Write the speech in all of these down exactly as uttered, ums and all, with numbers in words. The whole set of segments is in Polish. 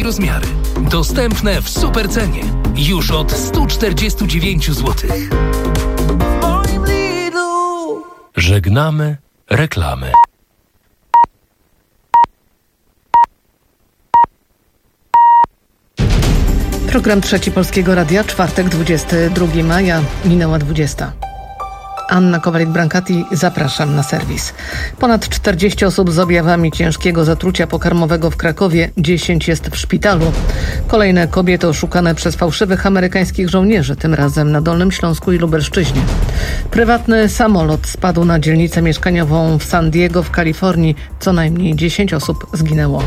rozmiary. Dostępne w supercenie. Już od sto czterdzieści dziewięć złotych. Żegnamy reklamy. Program Trzeci Polskiego Radia, czwartek, dwudziestego drugiego maja, minęła dwudziesta. Anna Kowalik-Brankati, zapraszam na serwis. Ponad czterdzieści osób z objawami ciężkiego zatrucia pokarmowego w Krakowie, dziesięć jest w szpitalu. Kolejne kobiety oszukane przez fałszywych amerykańskich żołnierzy, tym razem na Dolnym Śląsku i Lubelszczyźnie. Prywatny samolot spadł na dzielnicę mieszkaniową w San Diego w Kalifornii. Co najmniej dziesięć osób zginęło.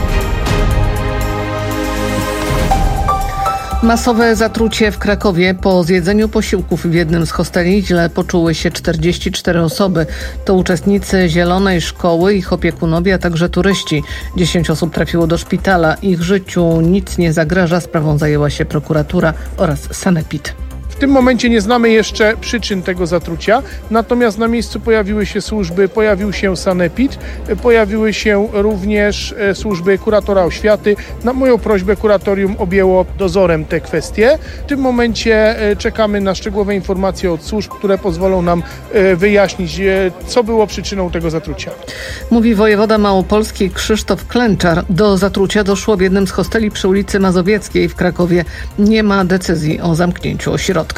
Masowe zatrucie w Krakowie. Po zjedzeniu posiłków w jednym z hosteli źle poczuły się czterdzieści cztery osoby. To uczestnicy Zielonej Szkoły, ich opiekunowie, a także turyści. dziesięć osób trafiło do szpitala. Ich życiu nic nie zagraża. Sprawą zajęła się prokuratura oraz sanepid. W tym momencie nie znamy jeszcze przyczyn tego zatrucia, natomiast na miejscu pojawiły się służby, pojawił się sanepid, pojawiły się również służby kuratora oświaty. Na moją prośbę kuratorium objęło dozorem te kwestie. W tym momencie czekamy na szczegółowe informacje od służb, które pozwolą nam wyjaśnić, co było przyczyną tego zatrucia. Mówi wojewoda małopolski Krzysztof Klęczar. Do zatrucia doszło w jednym z hosteli przy ulicy Mazowieckiej w Krakowie. Nie ma decyzji o zamknięciu ośrodka.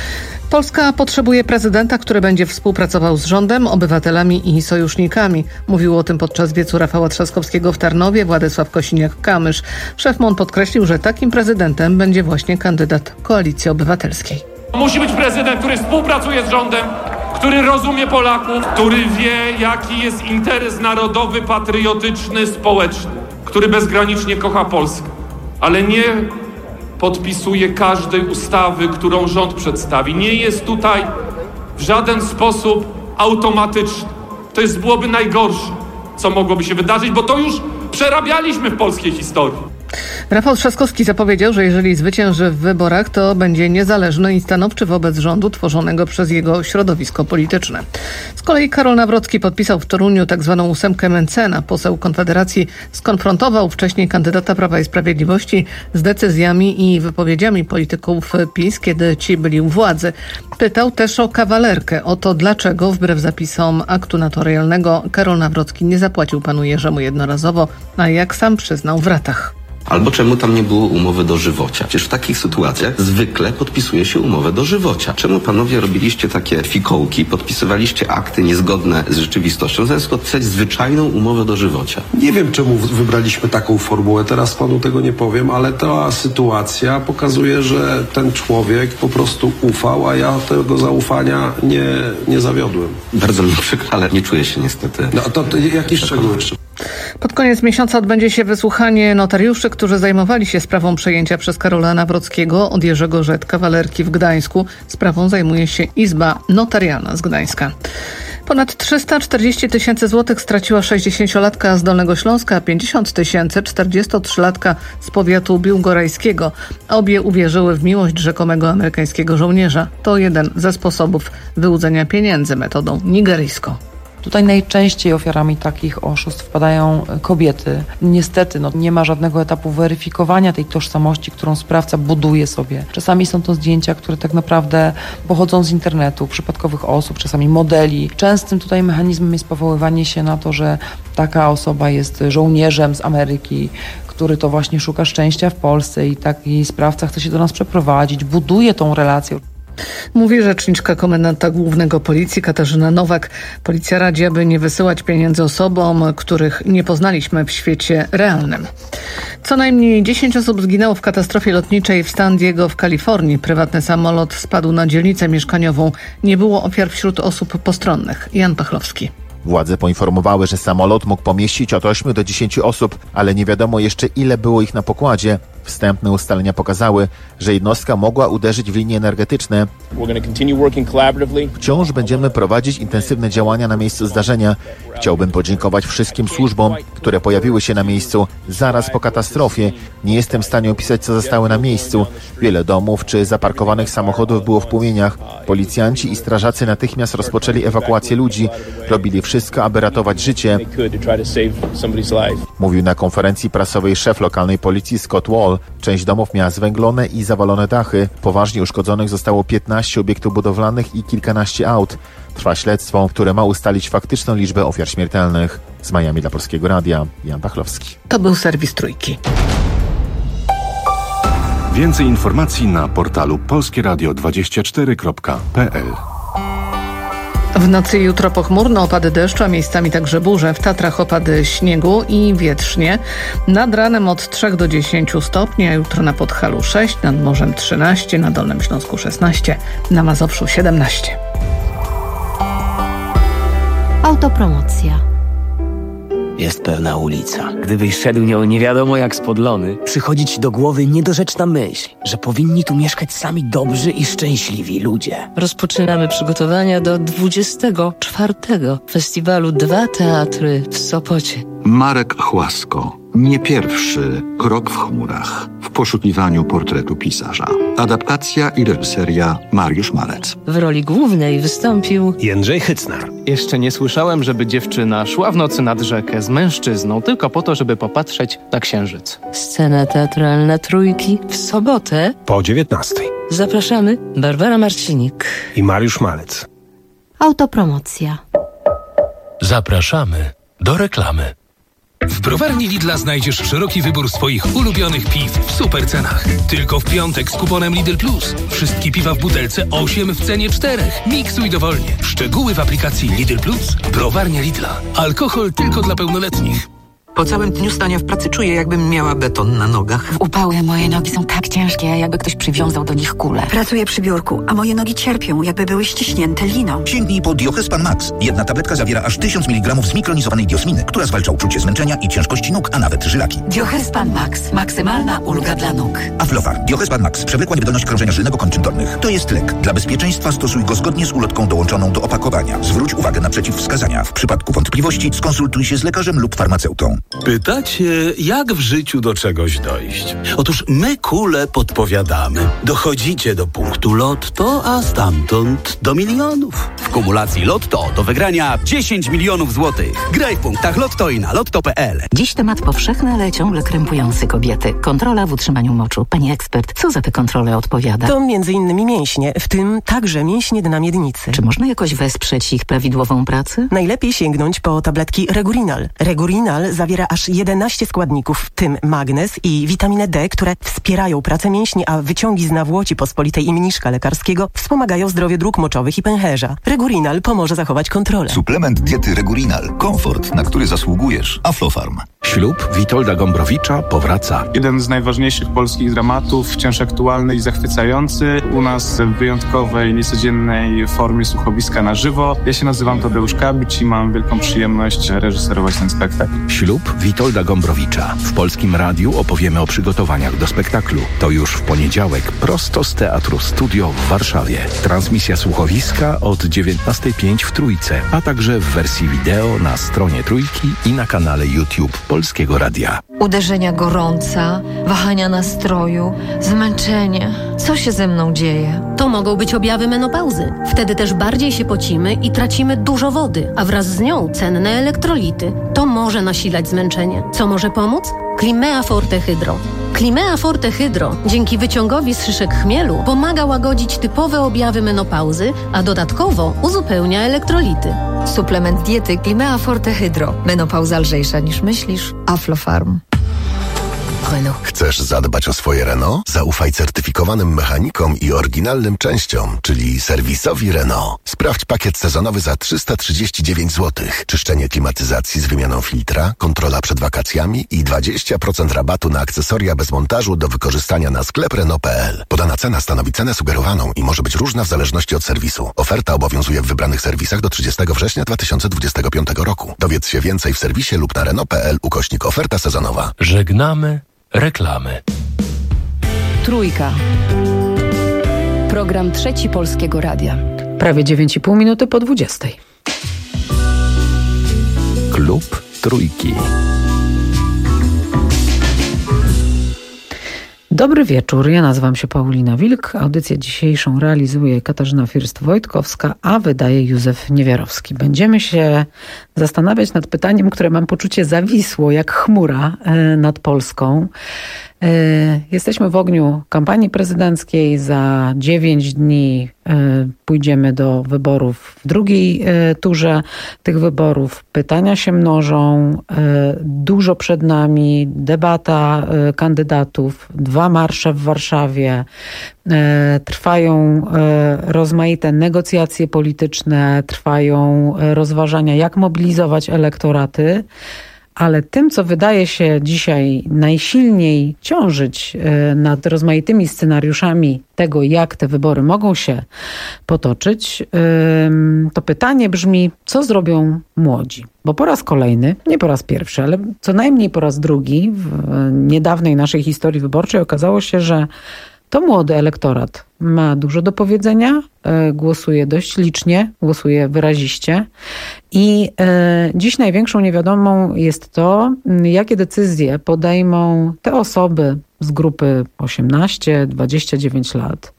Polska potrzebuje prezydenta, który będzie współpracował z rządem, obywatelami i sojusznikami. Mówił o tym podczas wiecu Rafała Trzaskowskiego w Tarnowie Władysław Kosiniak-Kamysz. Szef M O N podkreślił, że takim prezydentem będzie właśnie kandydat Koalicji Obywatelskiej. Musi być prezydent, który współpracuje z rządem, który rozumie Polaków, który wie, jaki jest interes narodowy, patriotyczny, społeczny, który bezgranicznie kocha Polskę, ale nie podpisuje każdej ustawy, którą rząd przedstawi. Nie jest tutaj w żaden sposób automatyczny. To jest byłoby najgorsze, co mogłoby się wydarzyć, bo to już przerabialiśmy w polskiej historii. Rafał Trzaskowski zapowiedział, że jeżeli zwycięży w wyborach, to będzie niezależny i stanowczy wobec rządu tworzonego przez jego środowisko polityczne. Z kolei Karol Nawrocki podpisał w Toruniu tzw. ósemkę Mencena. Poseł Konfederacji skonfrontował wcześniej kandydata Prawa i Sprawiedliwości z decyzjami i wypowiedziami polityków PiS, kiedy ci byli u władzy. Pytał też o kawalerkę, o to dlaczego wbrew zapisom aktu notarialnego Karol Nawrocki nie zapłacił panu Jerzemu jednorazowo, a jak sam przyznał w ratach. Albo czemu tam nie było umowy dożywocia? Przecież w takich sytuacjach zwykle podpisuje się umowę dożywocia. Czemu panowie robiliście takie fikołki, podpisywaliście akty niezgodne z rzeczywistością, zamiast podpisać zwyczajną umowę dożywocia? Nie wiem, czemu wybraliśmy taką formułę, teraz panu tego nie powiem, ale ta sytuacja pokazuje, że ten człowiek po prostu ufał, a ja tego zaufania nie, nie zawiodłem. Bardzo mi przykro, ale nie czuję się niestety. No to, to jakieś szczegóły jeszcze? Pod koniec miesiąca odbędzie się wysłuchanie notariuszy, którzy zajmowali się sprawą przejęcia przez Karola Nawrockiego od Jerzego Rzet kawalerki w Gdańsku. Sprawą zajmuje się Izba Notarialna z Gdańska. Ponad trzysta czterdzieści tysięcy złotych straciła sześćdziesięciolatka z Dolnego Śląska, a pięćdziesiąt tysięcy czterdziestotrzylatka z powiatu biłgorajskiego. Obie uwierzyły w miłość rzekomego amerykańskiego żołnierza. To jeden ze sposobów wyłudzenia pieniędzy metodą nigeryjską. Tutaj najczęściej ofiarami takich oszustw wpadają kobiety. Niestety no, nie ma żadnego etapu weryfikowania tej tożsamości, którą sprawca buduje sobie. Czasami są to zdjęcia, które tak naprawdę pochodzą z internetu, przypadkowych osób, czasami modeli. Częstym tutaj mechanizmem jest powoływanie się na to, że taka osoba jest żołnierzem z Ameryki, który to właśnie szuka szczęścia w Polsce i taki sprawca chce się do nas przeprowadzić, buduje tą relację. Mówi rzeczniczka komendanta głównego policji Katarzyna Nowak. Policja radzi, aby nie wysyłać pieniędzy osobom, których nie poznaliśmy w świecie realnym. Co najmniej dziesięć osób zginęło w katastrofie lotniczej w San Diego w Kalifornii. Prywatny samolot spadł na dzielnicę mieszkaniową. Nie było ofiar wśród osób postronnych. Jan Pachlowski. Władze poinformowały, że samolot mógł pomieścić od ośmiu do dziesięciu osób, ale nie wiadomo jeszcze, ile było ich na pokładzie. Wstępne ustalenia pokazały, że jednostka mogła uderzyć w linie energetyczne. Wciąż będziemy prowadzić intensywne działania na miejscu zdarzenia. Chciałbym podziękować wszystkim służbom, które pojawiły się na miejscu zaraz po katastrofie. Nie jestem w stanie opisać, co zostało na miejscu. Wiele domów czy zaparkowanych samochodów było w płomieniach. Policjanci i strażacy natychmiast rozpoczęli ewakuację ludzi. Robili wszystko, aby ratować życie. Mówił na konferencji prasowej szef lokalnej policji Scott Wall. Część domów miała zwęglone i zawalone dachy. Poważnie uszkodzonych zostało piętnaście obiektów budowlanych i kilkanaście aut. Trwa śledztwo, które ma ustalić faktyczną liczbę ofiar śmiertelnych. Z Miami dla Polskiego Radia, Jan Pachlowski. To był serwis Trójki. Więcej informacji na portalu polskieradio dwadzieścia cztery kropka p l. W nocy i jutro pochmurno, opady deszczu, a miejscami także burze. W Tatrach opady śniegu i wietrznie. Nad ranem od trzech do dziesięciu stopni, a jutro na Podhalu sześć, nad morzem trzynaście, na Dolnym Śląsku szesnaście, na Mazowszu siedemnaście. Autopromocja. Jest pewna ulica. Gdybyś szedł nią nie wiadomo jak spodlony, przychodzi ci do głowy niedorzeczna myśl, że powinni tu mieszkać sami dobrzy i szczęśliwi ludzie. Rozpoczynamy przygotowania do dwudziestego czwartego festiwalu Dwa Teatry w Sopocie. Marek Chłasko. Nie pierwszy krok w chmurach. W poszukiwaniu portretu pisarza. Adaptacja i reżyseria Mariusz Malec. W roli głównej wystąpił Jędrzej Hycnar. Jeszcze nie słyszałem, żeby dziewczyna szła w nocy nad rzekę z mężczyzną tylko po to, żeby popatrzeć na księżyc. Scena teatralna Trójki w sobotę po dziewiętnastej. Zapraszamy Barbara Marcinik i Mariusz Malec. Autopromocja. Zapraszamy do reklamy. W browarni Lidla znajdziesz szeroki wybór swoich ulubionych piw w super cenach. Tylko w piątek z kuponem Lidl Plus. Wszystkie piwa w butelce osiem w cenie czterech. Miksuj dowolnie. Szczegóły w aplikacji Lidl Plus. Browarnia Lidla. Alkohol tylko dla pełnoletnich. Po całym dniu stania w pracy czuję, jakbym miała beton na nogach. W upały moje nogi są tak ciężkie, jakby ktoś przywiązał do nich kulę. Pracuję przy biurku, a moje nogi cierpią, jakby były ściśnięte liną. Sięgnij po Diochespan Max. Jedna tabletka zawiera aż tysiąc miligramów zmikronizowanej diosminy, która zwalcza uczucie zmęczenia i ciężkości nóg, a nawet żylaki. Diochespan Max. Maksymalna ulga dla nóg. Aflofar. Diochespan Max. Przewlekła niewydolność krążenia żylnego kończyn dolnych. To jest lek. Dla bezpieczeństwa stosuj go zgodnie z ulotką dołączoną do opakowania. Zwróć uwagę na przeciwwskazania. W przypadku wątpliwości skonsultuj się z lekarzem lub farmaceutą. Pytacie, jak w życiu do czegoś dojść? Otóż my kule podpowiadamy. Dochodzicie do punktu Lotto, a stamtąd do milionów. W kumulacji Lotto do wygrania dziesięć milionów złotych. Graj w punktach Lotto i na lotto kropka p l. Dziś temat powszechny, ale ciągle krępujący kobiety. Kontrola w utrzymaniu moczu. Pani ekspert, co za te kontrole odpowiada? To między innymi mięśnie, w tym także mięśnie dna miednicy. Czy można jakoś wesprzeć ich prawidłową pracę? Najlepiej sięgnąć po tabletki Regurinal. Regurinal zawiera aż jedenaście składników, w tym magnez i witaminę D, które wspierają pracę mięśni, a wyciągi z nawłoci pospolitej i mniszka lekarskiego wspomagają zdrowie dróg moczowych i pęcherza. Regurinal pomoże zachować kontrolę. Suplement diety Regurinal. Komfort, na który zasługujesz. Aflofarm. Ślub Witolda Gombrowicza powraca. Jeden z najważniejszych polskich dramatów, wciąż aktualny i zachwycający. U nas w wyjątkowej, niecodziennej formie słuchowiska na żywo. Ja się nazywam Tadeusz Kabicz i mam wielką przyjemność reżyserować ten spektakl. Ślub Witolda Gombrowicza. W Polskim Radiu opowiemy o przygotowaniach do spektaklu. To już w poniedziałek prosto z Teatru Studio w Warszawie. Transmisja słuchowiska od dziewiętnastej pięć w Trójce, a także w wersji wideo na stronie Trójki i na kanale YouTube Polskiego Radia. Uderzenia gorąca, wahania nastroju, zmęczenie. Co się ze mną dzieje? To mogą być objawy menopauzy. Wtedy też bardziej się pocimy i tracimy dużo wody, a wraz z nią cenne elektrolity. To może nasilać zmęczenie. Co może pomóc? Climea Forte Hydro. Climea Forte Hydro dzięki wyciągowi z szyszek chmielu pomaga łagodzić typowe objawy menopauzy, a dodatkowo uzupełnia elektrolity. Suplement diety Climea Forte Hydro. Menopauza lżejsza niż myślisz. Aflofarm. Renault. Chcesz zadbać o swoje Renault? Zaufaj certyfikowanym mechanikom i oryginalnym częściom, czyli serwisowi Renault. Sprawdź pakiet sezonowy za trzysta trzydzieści dziewięć złotych. Czyszczenie klimatyzacji z wymianą filtra, kontrola przed wakacjami i dwadzieścia procent rabatu na akcesoria bez montażu do wykorzystania na sklep Renault kropka p l. Podana cena stanowi cenę sugerowaną i może być różna w zależności od serwisu. Oferta obowiązuje w wybranych serwisach do trzydziestego września dwa tysiące dwudziestego piątego roku. Dowiedz się więcej w serwisie lub na Renault kropka p l ukośnik oferta sezonowa. Żegnamy reklamy. Trójka. Program Trzeci Polskiego Radia. Prawie dziewięć i pół minuty po dwudziestej. Klub Trójki. Dobry wieczór, ja nazywam się Paulina Wilk. Audycję dzisiejszą realizuje Katarzyna First-Wojtkowska, a wydaje Józef Niewiarowski. Będziemy się zastanawiać nad pytaniem, które mam poczucie zawisło jak chmura nad Polską. Jesteśmy w ogniu kampanii prezydenckiej. Za dziewięć dni pójdziemy do wyborów w drugiej turze tych wyborów. Pytania się mnożą, dużo przed nami, debata kandydatów, dwa marsze w Warszawie, trwają rozmaite negocjacje polityczne, trwają rozważania, jak mobilizować elektoraty. Ale tym, co wydaje się dzisiaj najsilniej ciążyć nad rozmaitymi scenariuszami tego, jak te wybory mogą się potoczyć, to pytanie brzmi, co zrobią młodzi? Bo po raz kolejny, nie po raz pierwszy, ale co najmniej po raz drugi w niedawnej naszej historii wyborczej okazało się, że to młody elektorat ma dużo do powiedzenia, głosuje dość licznie, głosuje wyraziście i dziś największą niewiadomą jest to, jakie decyzje podejmą te osoby z grupy osiemnaście dwadzieścia dziewięć lat,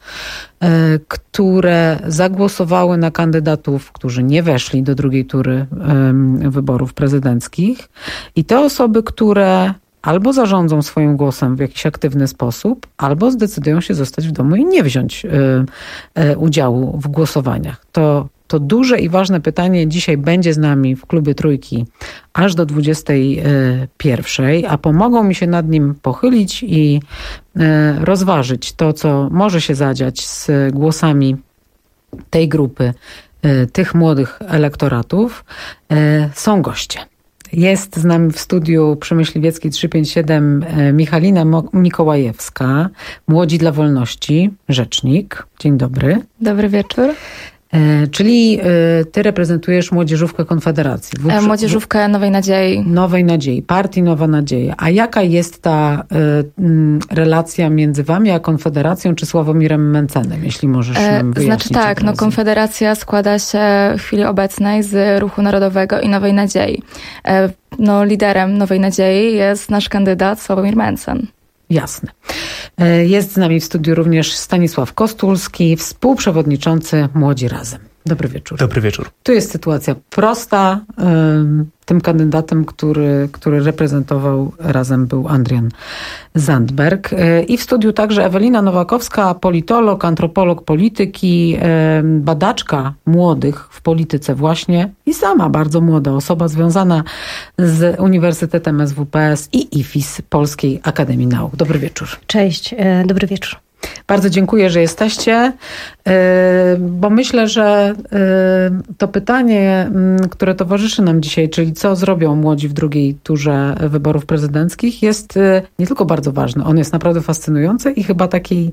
które zagłosowały na kandydatów, którzy nie weszli do drugiej tury wyborów prezydenckich i te osoby, które albo zarządzą swoim głosem w jakiś aktywny sposób, albo zdecydują się zostać w domu i nie wziąć y, y, udziału w głosowaniach. To, to duże i ważne pytanie dzisiaj będzie z nami w Klubie Trójki aż do dwudziestej pierwszej, a pomogą mi się nad nim pochylić i y, rozważyć to, co może się zadziać z głosami tej grupy, y, tych młodych elektoratów, y, są goście. Jest z nami w studiu przy Myśliwieckiej trzysta pięćdziesiąt siedem Michalina Mikołajewska, Młodzi dla Wolności, rzecznik. Dzień dobry. Dobry wieczór. E, czyli e, ty reprezentujesz Młodzieżówkę Konfederacji. W, Młodzieżówkę Nowej Nadziei. Nowej Nadziei, partii Nowa Nadzieja. A jaka jest ta e, m, relacja między wami a Konfederacją czy Sławomirem Mencenem, jeśli możesz nam wyjaśnić? Znaczy tak, no Konfederacja składa się w chwili obecnej z Ruchu Narodowego i Nowej Nadziei. E, no liderem Nowej Nadziei jest nasz kandydat Sławomir Mencen. Jasne. Jest z nami w studiu również Stanisław Kostulski, współprzewodniczący Młodzi Razem. Dobry wieczór. Dobry wieczór. Tu jest sytuacja prosta. Tym kandydatem, który, który reprezentował Razem, był Adrian Zandberg. I w studiu także Ewelina Nowakowska, politolog, antropolog polityki, badaczka młodych w polityce właśnie i sama bardzo młoda osoba związana z Uniwersytetem S W P S i I F I S Polskiej Akademii Nauk. Dobry wieczór. Cześć, dobry wieczór. Bardzo dziękuję, że jesteście, bo myślę, że to pytanie, które towarzyszy nam dzisiaj, czyli co zrobią młodzi w drugiej turze wyborów prezydenckich, jest nie tylko bardzo ważne, on jest naprawdę fascynujący i chyba takiej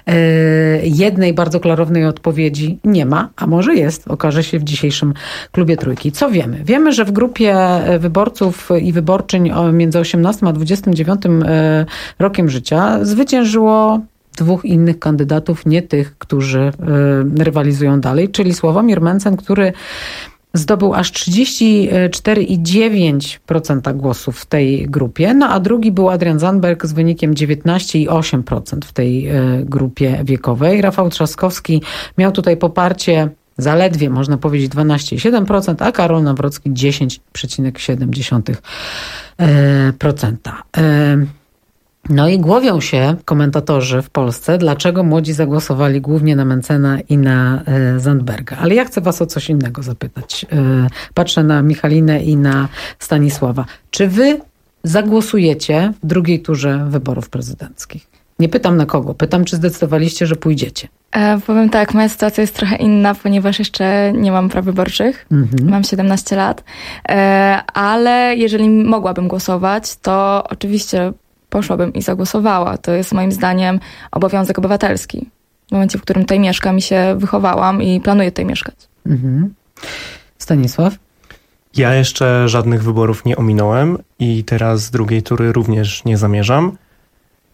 jednej bardzo klarownej odpowiedzi nie ma, a może jest, okaże się w dzisiejszym Klubie Trójki. Co wiemy? Wiemy, że w grupie wyborców i wyborczyń między osiemnastym a dwudziestym dziewiątym rokiem życia zwyciężyło dwóch innych kandydatów, nie tych, którzy y, rywalizują dalej, czyli Sławomir Mencen, który zdobył aż trzydzieści cztery przecinek dziewięć procent głosów w tej grupie, no a drugi był Adrian Zandberg z wynikiem dziewiętnaście przecinek osiem procent w tej y, grupie wiekowej. Rafał Trzaskowski miał tutaj poparcie zaledwie, można powiedzieć, dwanaście przecinek siedem procent, a Karol Nawrocki dziesięć przecinek siedem procent. Y, No i głowią się komentatorzy w Polsce, dlaczego młodzi zagłosowali głównie na Mencena i na e, Zandberga. Ale ja chcę was o coś innego zapytać. E, patrzę na Michalinę i na Stanisława. Czy wy zagłosujecie w drugiej turze wyborów prezydenckich? Nie pytam na kogo, pytam, czy zdecydowaliście, że pójdziecie. E, powiem tak, moja sytuacja jest trochę inna, ponieważ jeszcze nie mam praw wyborczych. Mhm. Mam siedemnaście lat. E, ale jeżeli mogłabym głosować, to oczywiście poszłabym i zagłosowała. To jest moim zdaniem obowiązek obywatelski. W momencie, w którym tutaj mieszkam i się wychowałam i planuję tutaj mieszkać. Mhm. Stanisław? Ja jeszcze żadnych wyborów nie ominąłem i teraz z drugiej tury również nie zamierzam.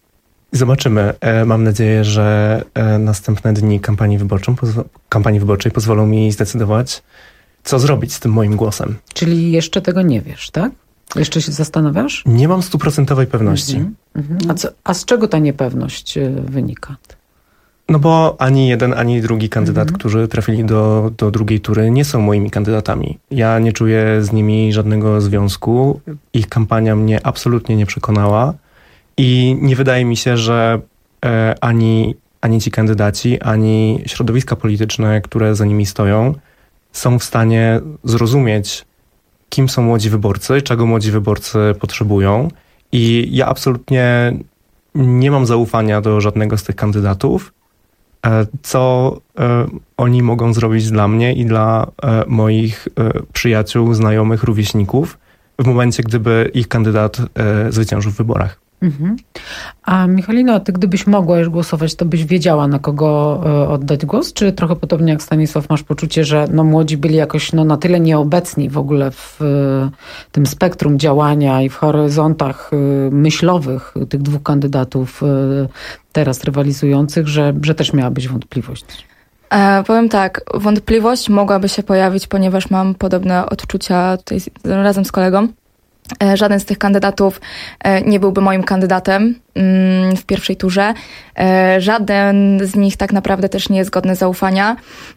Zobaczymy. Mam nadzieję, że następne dni kampanii, wyborczą, kampanii wyborczej pozwolą mi zdecydować, co zrobić z tym moim głosem. Czyli jeszcze tego nie wiesz, tak? Jeszcze się zastanawiasz? Nie mam stuprocentowej pewności. Mhm, mhm. A, co, a z czego ta niepewność wynika? No bo ani jeden, ani drugi kandydat, mhm. którzy trafili do, do drugiej tury, nie są moimi kandydatami. Ja nie czuję z nimi żadnego związku. Ich kampania mnie absolutnie nie przekonała. I nie wydaje mi się, że e, ani, ani ci kandydaci, ani środowiska polityczne, które za nimi stoją, są w stanie zrozumieć, kim są młodzi wyborcy, czego młodzi wyborcy potrzebują. I ja absolutnie nie mam zaufania do żadnego z tych kandydatów, e, co e, oni mogą zrobić dla mnie i dla e, moich e, przyjaciół, znajomych, rówieśników w momencie, gdyby ich kandydat e, zwyciężył w wyborach. Mhm. A Michalino, ty gdybyś mogła już głosować, to byś wiedziała, na kogo y, oddać głos? Czy trochę podobnie jak Stanisław masz poczucie, że no, młodzi byli jakoś no, na tyle nieobecni w ogóle w y, tym spektrum działania i w horyzontach y, myślowych tych dwóch kandydatów y, teraz rywalizujących, że, że też miałabyś wątpliwość? E, powiem tak, wątpliwość mogłaby się pojawić, ponieważ mam podobne odczucia tutaj razem z kolegą. Żaden z tych kandydatów nie byłby moim kandydatem w pierwszej turze. Żaden z nich tak naprawdę też nie jest godny zaufania.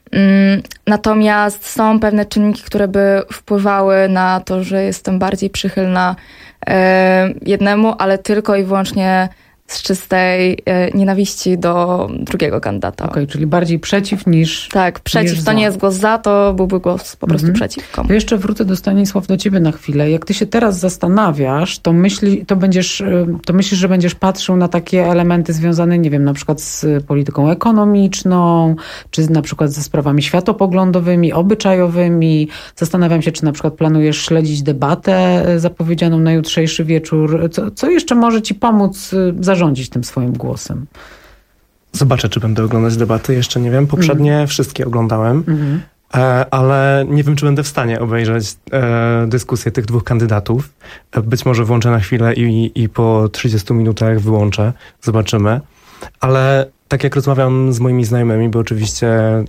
Natomiast są pewne czynniki, które by wpływały na to, że jestem bardziej przychylna jednemu, ale tylko i wyłącznie z czystej e, nienawiści do drugiego kandydata. Okej, okay, czyli bardziej przeciw niż Tak, przeciw. Niż to za. nie jest głos za, to byłby głos po prostu mhm. przeciw komuś. To jeszcze wrócę do Stanisław do ciebie na chwilę. Jak ty się teraz zastanawiasz, to, myśli, to, będziesz, to myślisz, że będziesz patrzył na takie elementy związane, nie wiem, na przykład z polityką ekonomiczną, czy na przykład ze sprawami światopoglądowymi, obyczajowymi. Zastanawiam się, czy na przykład planujesz śledzić debatę zapowiedzianą na jutrzejszy wieczór. Co, co jeszcze może ci pomóc zarządzić tym swoim głosem? Zobaczę, czy będę oglądać debaty. Jeszcze nie wiem. Poprzednie mm. wszystkie oglądałem, mm. e, ale nie wiem, czy będę w stanie obejrzeć e, dyskusję tych dwóch kandydatów. E, być może włączę na chwilę i, i po trzydziestu minutach wyłączę. Zobaczymy. Ale tak jak rozmawiam z moimi znajomymi, bo oczywiście e,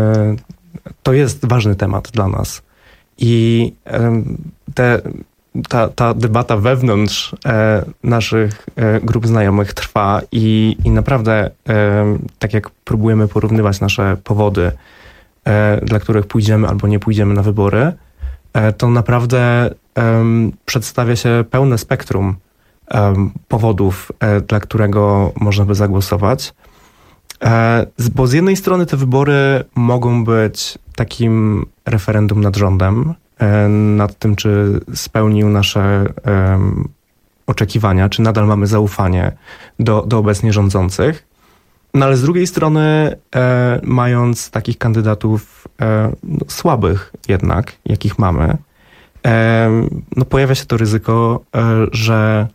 to jest ważny temat dla nas. I e, te Ta, ta debata wewnątrz e, naszych e, grup znajomych trwa i, i naprawdę e, tak jak próbujemy porównywać nasze powody, e, dla których pójdziemy albo nie pójdziemy na wybory, e, to naprawdę e, przedstawia się pełne spektrum e, powodów, e, dla którego można by zagłosować. E, bo z jednej strony te wybory mogą być takim referendum nad rządem, nad tym, czy spełnił nasze um, oczekiwania, czy nadal mamy zaufanie do, do obecnie rządzących. No ale z drugiej strony, e, mając takich kandydatów e, no, słabych jednak, jakich mamy, e, no pojawia się to ryzyko, e, że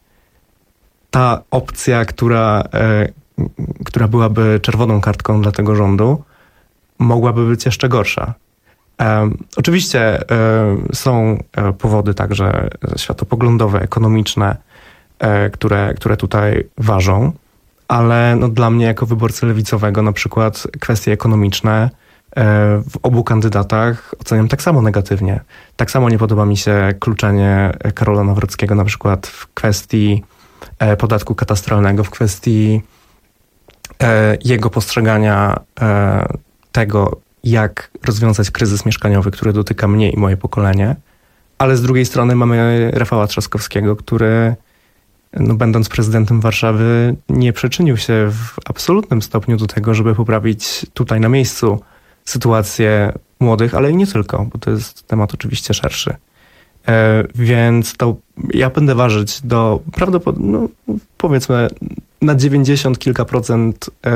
ta opcja, która, e, która byłaby czerwoną kartką dla tego rządu, mogłaby być jeszcze gorsza. Um, oczywiście um, są um, powody także światopoglądowe, ekonomiczne, um, które, które tutaj ważą, ale no, dla mnie jako wyborcy lewicowego na przykład kwestie ekonomiczne um, w obu kandydatach oceniam tak samo negatywnie. Tak samo nie podoba mi się kluczenie Karola Nawrockiego na przykład w kwestii um, podatku katastralnego, w kwestii um, jego postrzegania um, tego, jak rozwiązać kryzys mieszkaniowy, który dotyka mnie i moje pokolenie. Ale z drugiej strony mamy Rafała Trzaskowskiego, który no, będąc prezydentem Warszawy nie przyczynił się w absolutnym stopniu do tego, żeby poprawić tutaj na miejscu sytuację młodych, ale i nie tylko, bo to jest temat oczywiście szerszy. E, więc to ja będę ważyć do prawdopodobnie, no, powiedzmy na dziewięćdziesiąt kilka procent e,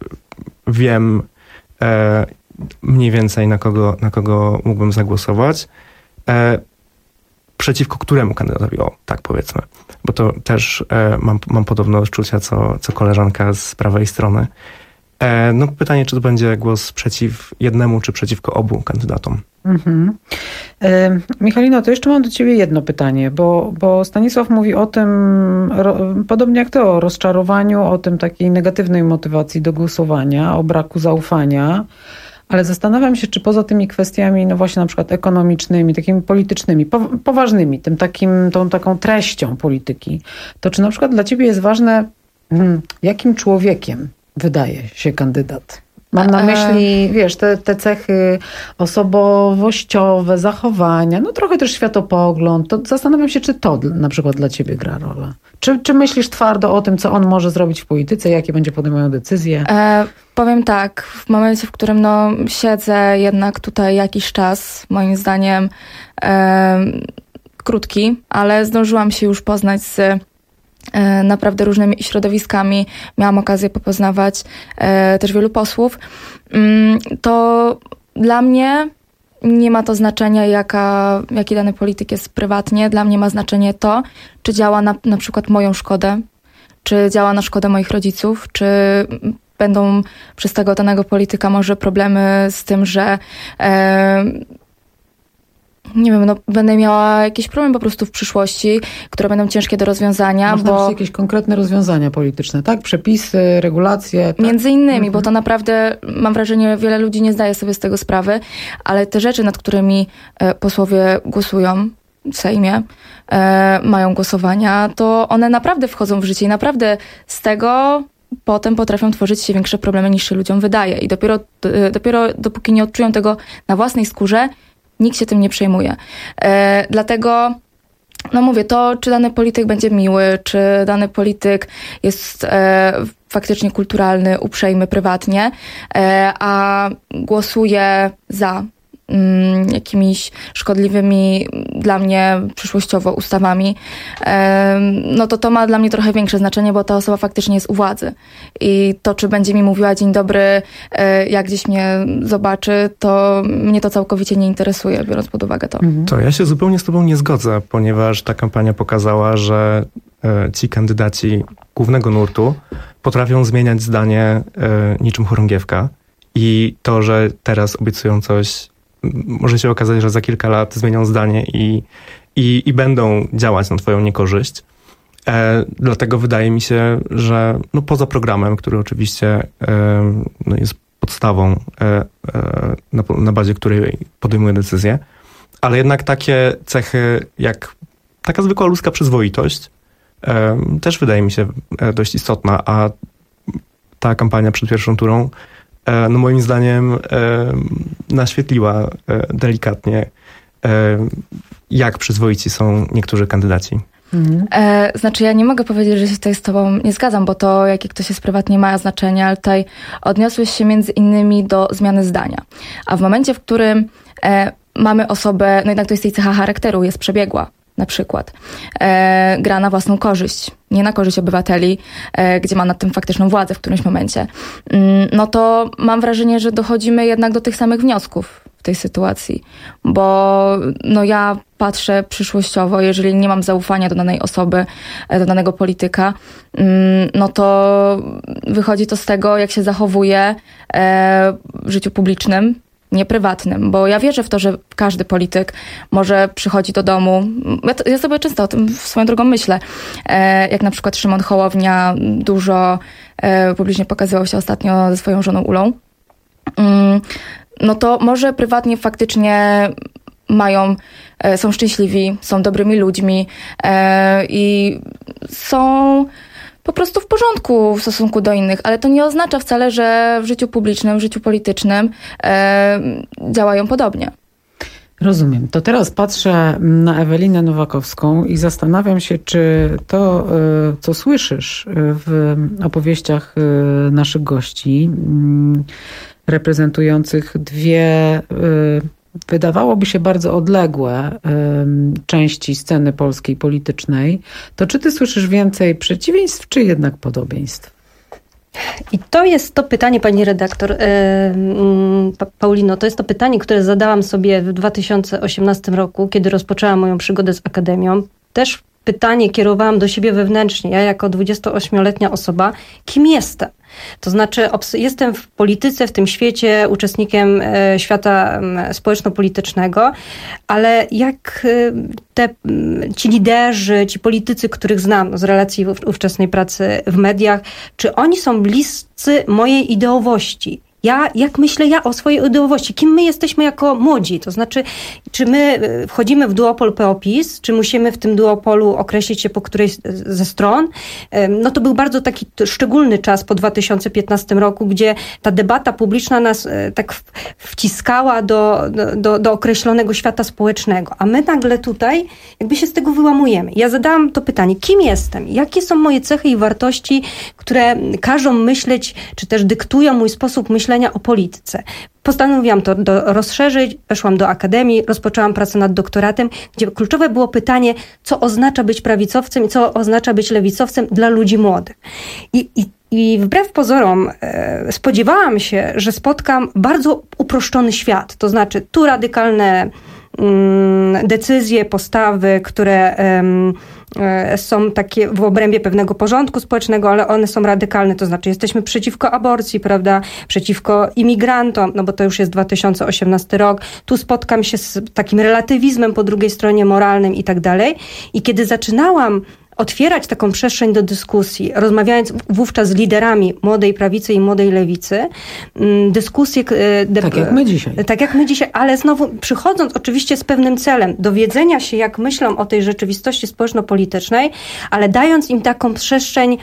wiem e, mniej więcej na kogo, na kogo mógłbym zagłosować. E, przeciwko któremu kandydatowi? O, tak powiedzmy. Bo to też e, mam, mam podobne odczucia, co, co koleżanka z prawej strony. E, no pytanie, czy to będzie głos przeciw jednemu, czy przeciwko obu kandydatom. Mhm. E, Michalino, to jeszcze mam do ciebie jedno pytanie, bo, bo Stanisław mówi o tym, ro, podobnie jak ty, o rozczarowaniu, o tym takiej negatywnej motywacji do głosowania, o braku zaufania, ale zastanawiam się, czy poza tymi kwestiami, no właśnie na przykład ekonomicznymi, takimi politycznymi, po, poważnymi, tym takim, tą taką treścią polityki, to czy na przykład dla ciebie jest ważne, hmm, jakim człowiekiem wydaje się kandydat? Mam na myśli, wiesz, te, te cechy osobowościowe, zachowania, no trochę też światopogląd. To zastanawiam się, czy to na przykład dla ciebie gra rolę. Czy, czy myślisz twardo o tym, co on może zrobić w polityce, jakie będzie podejmował decyzje? E, powiem tak, w momencie, w którym no, siedzę jednak tutaj jakiś czas, moim zdaniem e, krótki, ale zdążyłam się już poznać z naprawdę różnymi środowiskami. Miałam okazję popoznawać e, też wielu posłów. Mm, to dla mnie nie ma to znaczenia, jaka, jaki dany polityk jest prywatnie. Dla mnie ma znaczenie to, czy działa na, na przykład moją szkodę, czy działa na szkodę moich rodziców, czy będą przez tego danego polityka może problemy z tym, że e, nie wiem, no będę miała jakiś problem po prostu w przyszłości, które będą ciężkie do rozwiązania. Można bo jakieś konkretne rozwiązania polityczne, tak? Przepisy, regulacje. Tak? Między innymi, mhm. bo to naprawdę, mam wrażenie, wiele ludzi nie zdaje sobie z tego sprawy, ale te rzeczy, nad którymi posłowie głosują w Sejmie, e, mają głosowania, to one naprawdę wchodzą w życie i naprawdę z tego potem potrafią tworzyć się większe problemy, niż się ludziom wydaje. I dopiero, dopiero dopóki nie odczują tego na własnej skórze, nikt się tym nie przejmuje. E, dlatego, no mówię, to czy dany polityk będzie miły, czy dany polityk jest e, faktycznie kulturalny, uprzejmy prywatnie, e, a głosuje za mm, jakimiś szkodliwymi dla mnie przyszłościowo ustawami, e, no to to ma dla mnie trochę większe znaczenie, bo ta osoba faktycznie jest u władzy. I to, czy będzie mi mówiła dzień dobry, e, jak gdzieś mnie zobaczy, to mnie to całkowicie nie interesuje, biorąc pod uwagę to. To ja się zupełnie z tobą nie zgodzę, ponieważ ta kampania pokazała, że e, ci kandydaci głównego nurtu potrafią zmieniać zdanie e, niczym chorągiewka. I to, że teraz obiecują coś, może się okazać, że za kilka lat zmienią zdanie i, i, i będą działać na twoją niekorzyść. E, dlatego wydaje mi się, że no poza programem, który oczywiście e, no jest podstawą, e, e, na, na bazie której podejmuje decyzje, ale jednak takie cechy jak taka zwykła ludzka przyzwoitość e, też wydaje mi się dość istotna, a ta kampania przed pierwszą turą no moim zdaniem naświetliła delikatnie, jak przyzwoici są niektórzy kandydaci. Mhm. E, znaczy ja nie mogę powiedzieć, że się tutaj z tobą nie zgadzam, bo to jaki ktoś jest prywatnie ma znaczenie, ale tutaj odniosłeś się między innymi do zmiany zdania. A w momencie, w którym e, mamy osobę, no jednak to jest jej cecha charakteru, jest przebiegła, na przykład, e, gra na własną korzyść, nie na korzyść obywateli, e, gdzie ma nad tym faktyczną władzę w którymś momencie, mm, no to mam wrażenie, że dochodzimy jednak do tych samych wniosków w tej sytuacji, bo no ja patrzę przyszłościowo, jeżeli nie mam zaufania do danej osoby, do danego polityka, mm, no to wychodzi to z tego, jak się zachowuje e, w życiu publicznym, nie prywatnym, bo ja wierzę w to, że każdy polityk może przychodzi do domu. Ja, to, ja sobie często o tym swoją drogą myślę. E, jak na przykład Szymon Hołownia dużo e, publicznie pokazywał się ostatnio ze swoją żoną Ulą. Mm, no to może prywatnie faktycznie mają, e, są szczęśliwi, są dobrymi ludźmi e, i są po prostu w porządku w stosunku do innych, ale to nie oznacza wcale, że w życiu publicznym, w życiu politycznym e, działają podobnie. Rozumiem. To teraz patrzę na Ewelinę Nowakowską i zastanawiam się, czy to, co słyszysz w opowieściach naszych gości, reprezentujących dwie, wydawałoby się bardzo odległe części sceny polskiej politycznej, to czy ty słyszysz więcej przeciwieństw, czy jednak podobieństw? I to jest to pytanie, pani redaktor Paulino, to jest to pytanie, które zadałam sobie w dwa tysiące osiemnastym roku, kiedy rozpoczęłam moją przygodę z akademią. Też pytanie kierowałam do siebie wewnętrznie, ja jako dwudziestoośmioletnia osoba, kim jestem? To znaczy jestem w polityce, w tym świecie, uczestnikiem świata społeczno-politycznego, ale jak te, ci liderzy, ci politycy, których znam z relacji ówczesnej pracy w mediach, czy oni są bliscy mojej ideowości? Ja, jak myślę ja o swojej ideowości? Kim my jesteśmy jako młodzi? To znaczy, czy my wchodzimy w duopol P O PiS, czy musimy w tym duopolu określić się po którejś ze stron? No to był bardzo taki szczególny czas po dwa tysiące piętnastym roku, gdzie ta debata publiczna nas tak wciskała do, do, do określonego świata społecznego. A my nagle tutaj jakby się z tego wyłamujemy. Ja zadałam to pytanie, kim jestem? Jakie są moje cechy i wartości, które każą myśleć, czy też dyktują mój sposób myślenia o polityce. Postanowiłam to do, rozszerzyć, weszłam do akademii, rozpoczęłam pracę nad doktoratem, gdzie kluczowe było pytanie, co oznacza być prawicowcem i co oznacza być lewicowcem dla ludzi młodych. I, i, i wbrew pozorom e, spodziewałam się, że spotkam bardzo uproszczony świat, to znaczy tu radykalne mm, decyzje, postawy, które em, są takie w obrębie pewnego porządku społecznego, ale one są radykalne, to znaczy jesteśmy przeciwko aborcji, prawda, przeciwko imigrantom, no bo to już jest dwa tysiące osiemnasty rok, tu spotkam się z takim relatywizmem po drugiej stronie moralnym i tak dalej. I kiedy zaczynałam otwierać taką przestrzeń do dyskusji, rozmawiając wówczas z liderami młodej prawicy i młodej lewicy, dyskusje... De, tak jak my dzisiaj. Tak jak my dzisiaj, ale znowu przychodząc oczywiście z pewnym celem dowiedzenia się, jak myślą o tej rzeczywistości społeczno-politycznej, ale dając im taką przestrzeń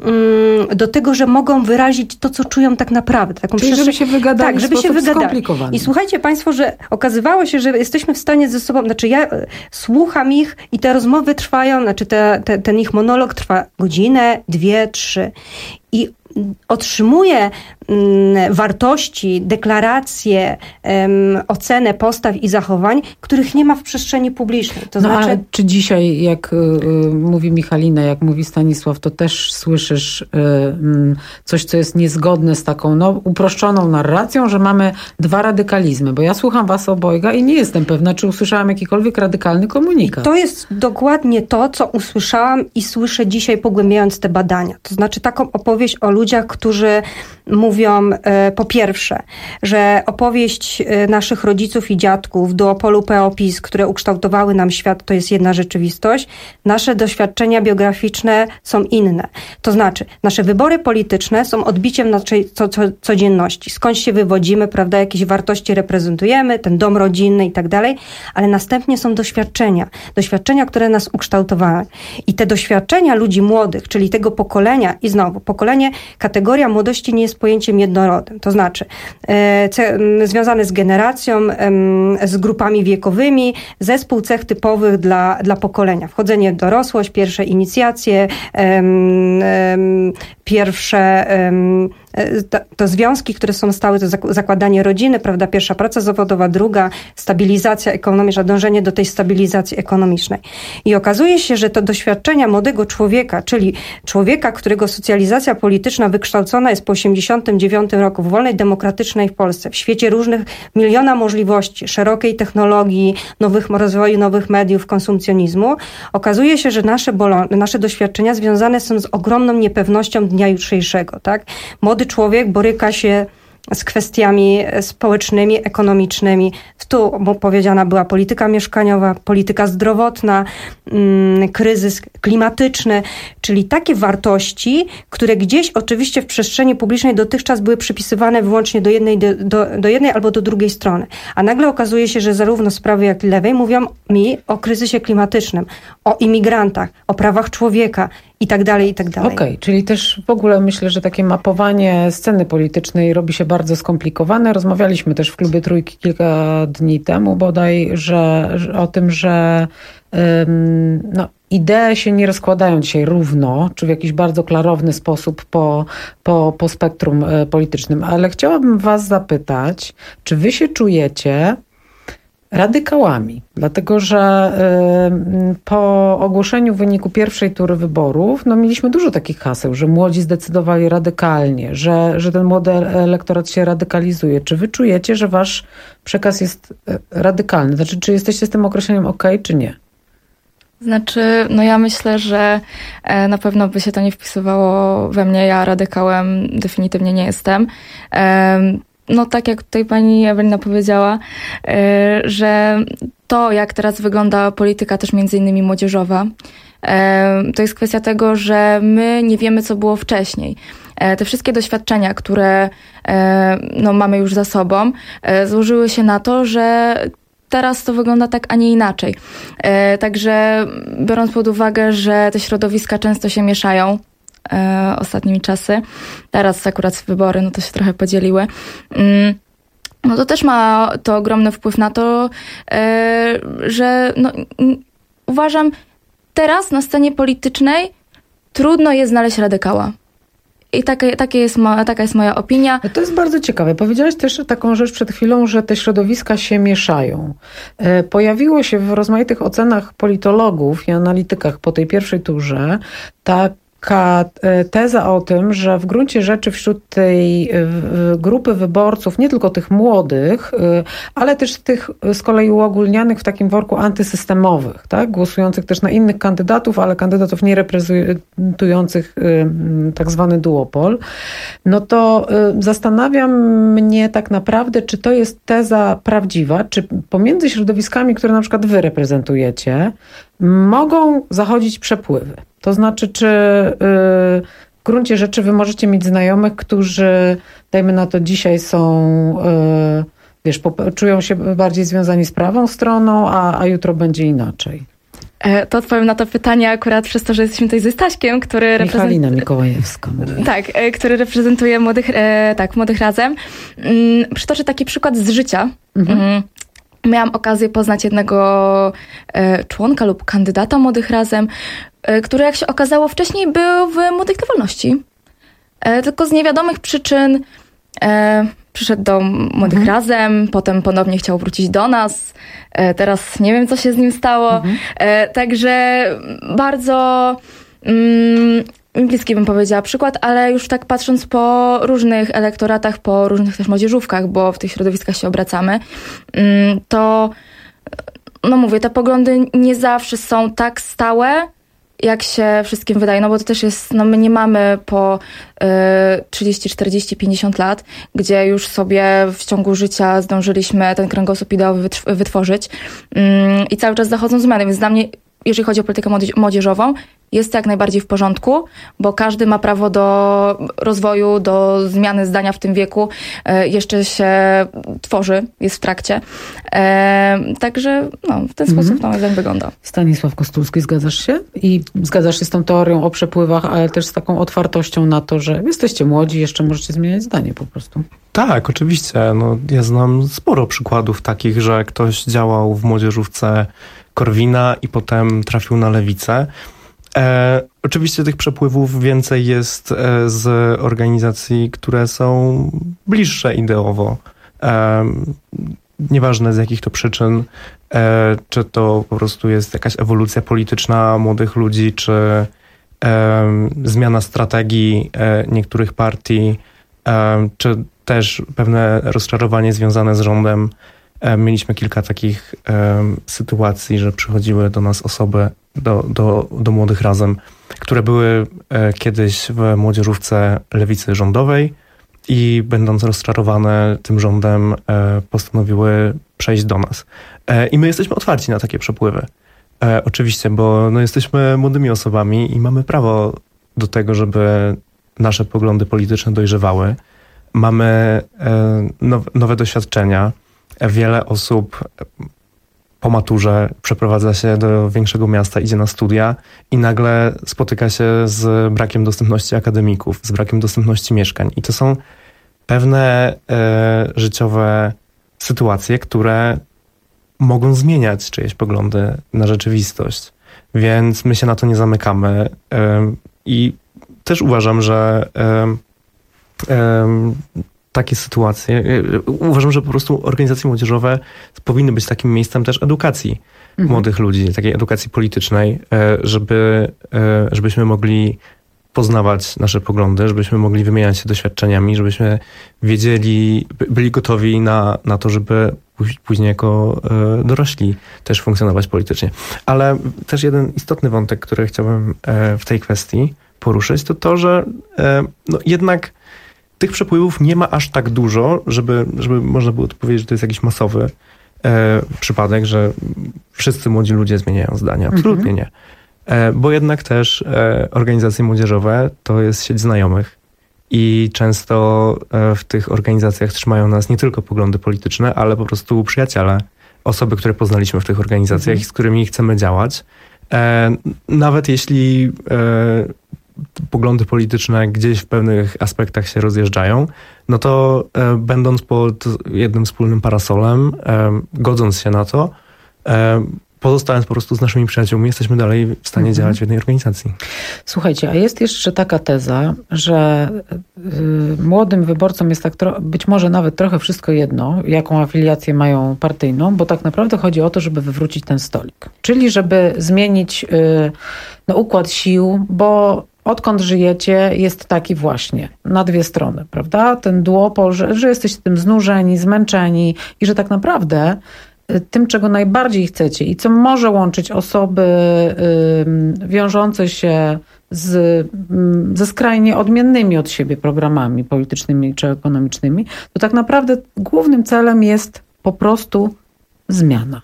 do tego, że mogą wyrazić to, co czują tak naprawdę. Taką Czyli żeby się wygadali tak, żeby w sposób się wygadali. I słuchajcie państwo, że okazywało się, że jesteśmy w stanie ze sobą, znaczy ja słucham ich i te rozmowy trwają, znaczy te, te, ten ich monolog trwa godzinę, dwie, trzy. I otrzymuje mm, wartości, deklaracje, um, ocenę postaw i zachowań, których nie ma w przestrzeni publicznej. To no, znaczy... ale czy dzisiaj, jak y, mówi Michalina, jak mówi Stanisław, to też słyszysz y, y, coś, co jest niezgodne z taką no, uproszczoną narracją, że mamy dwa radykalizmy, bo ja słucham was obojga i nie jestem pewna, czy usłyszałam jakikolwiek radykalny komunikat. To jest dokładnie to, co usłyszałam i słyszę dzisiaj, pogłębiając te badania. To znaczy taką opowieść o ludziach, którzy mówią e, po pierwsze, że opowieść e, naszych rodziców i dziadków duopolu P O PiS, które ukształtowały nam świat, to jest jedna rzeczywistość. Nasze doświadczenia biograficzne są inne. To znaczy, nasze wybory polityczne są odbiciem naszej co, co, codzienności. Skąd się wywodzimy, prawda, jakieś wartości reprezentujemy, ten dom rodzinny i tak dalej, ale następnie są doświadczenia. Doświadczenia, które nas ukształtowały. I te doświadczenia ludzi młodych, czyli tego pokolenia i znowu, pokolenie, kategoria młodości nie jest pojęciem jednorodnym. To znaczy e, ce, związane z generacją, e, z grupami wiekowymi, zespół cech typowych dla, dla pokolenia. Wchodzenie w dorosłość, pierwsze inicjacje, e, e, pierwsze e, to, to związki, które są stałe, to zakładanie rodziny, prawda, pierwsza praca zawodowa, druga stabilizacja ekonomiczna, dążenie do tej stabilizacji ekonomicznej. I okazuje się, że to doświadczenia młodego człowieka, czyli człowieka, którego socjalizacja polityczna wykształcona jest po osiemdziesiątym dziewiątym roku w wolnej, demokratycznej w Polsce, w świecie różnych miliona możliwości, szerokiej technologii, nowych rozwoju, nowych mediów, konsumpcjonizmu, okazuje się, że nasze, bolą, nasze doświadczenia związane są z ogromną niepewnością dnia jutrzejszego, tak? Młody człowiek boryka się z kwestiami społecznymi, ekonomicznymi. Tu powiedziana była polityka mieszkaniowa, polityka zdrowotna, mm, kryzys klimatyczny, czyli takie wartości, które gdzieś oczywiście w przestrzeni publicznej dotychczas były przypisywane wyłącznie do jednej, do, do, do jednej albo do drugiej strony. A nagle okazuje się, że zarówno z prawej, jak i lewej mówią mi o kryzysie klimatycznym, o imigrantach, o prawach człowieka, i tak dalej, i tak dalej. Okej, okay, czyli też w ogóle myślę, że takie mapowanie sceny politycznej robi się bardzo skomplikowane. Rozmawialiśmy też w Klubie Trójki kilka dni temu bodaj, że, że o tym, że ym, no, idee się nie rozkładają dzisiaj równo, czy w jakiś bardzo klarowny sposób po, po, po spektrum politycznym. Ale chciałabym was zapytać, czy wy się czujecie radykałami, dlatego że y, po ogłoszeniu wyniku pierwszej tury wyborów no mieliśmy dużo takich haseł, że młodzi zdecydowali radykalnie, że, że ten młody elektorat się radykalizuje. Czy wy czujecie, że wasz przekaz jest radykalny? Znaczy, czy jesteście z tym określeniem okej, czy nie? Znaczy, no ja myślę, że e, na pewno by się to nie wpisywało we mnie. Ja radykałem definitywnie nie jestem. E, no tak jak tutaj pani Ewelina powiedziała, e, że to, jak teraz wygląda polityka też między innymi młodzieżowa, e, to jest kwestia tego, że my nie wiemy, co było wcześniej. E, te wszystkie doświadczenia, które e, no, mamy już za sobą, e, złożyły się na to, że teraz to wygląda tak, a nie inaczej. E, także biorąc pod uwagę, że te środowiska często się mieszają e, ostatnimi czasy, teraz akurat wybory, no to się trochę podzieliły, mm, no to też ma to ogromny wpływ na to, e, że no, m, uważam, teraz na scenie politycznej trudno jest znaleźć radykała. I takie, takie jest ma, taka jest moja opinia. To jest bardzo ciekawe. Powiedziałaś też taką rzecz przed chwilą, że te środowiska się mieszają. Pojawiło się w rozmaitych ocenach politologów i analitykach po tej pierwszej turze taka teza o tym, że w gruncie rzeczy wśród tej grupy wyborców, nie tylko tych młodych, ale też tych z kolei uogólnianych w takim worku antysystemowych, tak? Głosujących też na innych kandydatów, ale kandydatów nie reprezentujących tak zwany duopol, no to zastanawiam mnie tak naprawdę, czy to jest teza prawdziwa, czy pomiędzy środowiskami, które na przykład wy reprezentujecie, mogą zachodzić przepływy. To znaczy, czy w gruncie rzeczy wy możecie mieć znajomych, którzy, dajmy na to, dzisiaj są, wiesz, czują się bardziej związani z prawą stroną, a, a jutro będzie inaczej? To odpowiem na to pytanie akurat przez to, że jesteśmy tutaj ze Staśkiem, który reprezentuje... Michalina Mikołajewska. Tak, który reprezentuje młodych, tak, młodych Razem. Przytoczę taki przykład z życia. Mhm. Miałam okazję poznać jednego członka lub kandydata Młodych Razem, który, jak się okazało, wcześniej był w Młodych na Wolności. Tylko z niewiadomych przyczyn przyszedł do Młodych mhm. Razem, potem ponownie chciał wrócić do nas. Teraz nie wiem, co się z nim stało. Mhm. Także bardzo mm, bliski, bym powiedziała, przykład, ale już tak patrząc po różnych elektoratach, po różnych też młodzieżówkach, bo w tych środowiskach się obracamy, to no mówię, te poglądy nie zawsze są tak stałe, jak się wszystkim wydaje, no bo to też jest, no my nie mamy po y, trzydzieści, czterdzieści, pięćdziesiąt lat, gdzie już sobie w ciągu życia zdążyliśmy ten kręgosłup ideowy wytworzyć y, i cały czas zachodzą zmiany, więc dla mnie, jeżeli chodzi o politykę młodzieżową, jest to jak najbardziej w porządku, bo każdy ma prawo do rozwoju, do zmiany zdania w tym wieku. E, jeszcze się tworzy, jest w trakcie. E, także no, w ten sposób to mm-hmm. wygląda. Stanisław Kostulski, zgadzasz się? I zgadzasz się z tą teorią o przepływach, ale też z taką otwartością na to, że jesteście młodzi, jeszcze możecie zmieniać zdanie po prostu. Tak, oczywiście. No, ja znam sporo przykładów takich, że ktoś działał w młodzieżówce Korwina i potem trafił na lewicę. E, oczywiście tych przepływów więcej jest e, z organizacji, które są bliższe ideowo. E, nieważne z jakich to przyczyn, e, czy to po prostu jest jakaś ewolucja polityczna młodych ludzi, czy e, zmiana strategii e, niektórych partii, e, czy też pewne rozczarowanie związane z rządem. E, mieliśmy kilka takich e, sytuacji, że przychodziły do nas osoby, do, do, do Młodych Razem, które były e, kiedyś w młodzieżówce lewicy rządowej i będąc rozczarowane tym rządem e, postanowiły przejść do nas. E, I my jesteśmy otwarci na takie przepływy. E, oczywiście, bo no, jesteśmy młodymi osobami i mamy prawo do tego, żeby nasze poglądy polityczne dojrzewały. Mamy e, now, nowe doświadczenia. Wiele osób po maturze przeprowadza się do większego miasta, idzie na studia i nagle spotyka się z brakiem dostępności akademików, z brakiem dostępności mieszkań. I to są pewne e, życiowe sytuacje, które mogą zmieniać czyjeś poglądy na rzeczywistość. Więc my się na to nie zamykamy. E, I też uważam, że e, e, takie sytuacje, uważam, że po prostu organizacje młodzieżowe powinny być takim miejscem też edukacji mhm. młodych ludzi, takiej edukacji politycznej, żeby, żebyśmy mogli poznawać nasze poglądy, żebyśmy mogli wymieniać się doświadczeniami, żebyśmy wiedzieli, byli gotowi na, na to, żeby później jako e, dorośli też funkcjonować politycznie. Ale też jeden istotny wątek, który chciałbym e, w tej kwestii poruszyć, to to, że e, no jednak tych przepływów nie ma aż tak dużo, żeby, żeby można było powiedzieć, że to jest jakiś masowy e, przypadek, że wszyscy młodzi ludzie zmieniają zdania. Absolutnie mhm. nie. E, bo jednak też e, organizacje młodzieżowe to jest sieć znajomych i często e, w tych organizacjach trzymają nas nie tylko poglądy polityczne, ale po prostu przyjaciele, osoby, które poznaliśmy w tych organizacjach mhm. i z którymi chcemy działać. E, nawet jeśli e, poglądy polityczne gdzieś w pewnych aspektach się rozjeżdżają, no to e, będąc pod jednym wspólnym parasolem, e, godząc się na to, e, pozostając po prostu z naszymi przyjaciółmi, jesteśmy dalej w stanie mhm. działać w jednej organizacji. Słuchajcie, a jest jeszcze taka teza, że y, młodym wyborcom jest tak tro- być może nawet trochę wszystko jedno, jaką afiliację mają partyjną, bo tak naprawdę chodzi o to, żeby wywrócić ten stolik. Czyli żeby zmienić y, no, układ sił, bo odkąd żyjecie jest taki właśnie, na dwie strony, prawda? Ten duopol, że, że jesteście tym znużeni, zmęczeni i że tak naprawdę tym, czego najbardziej chcecie i co może łączyć osoby y, wiążące się z, y, ze skrajnie odmiennymi od siebie programami politycznymi czy ekonomicznymi, to tak naprawdę głównym celem jest po prostu zmiana.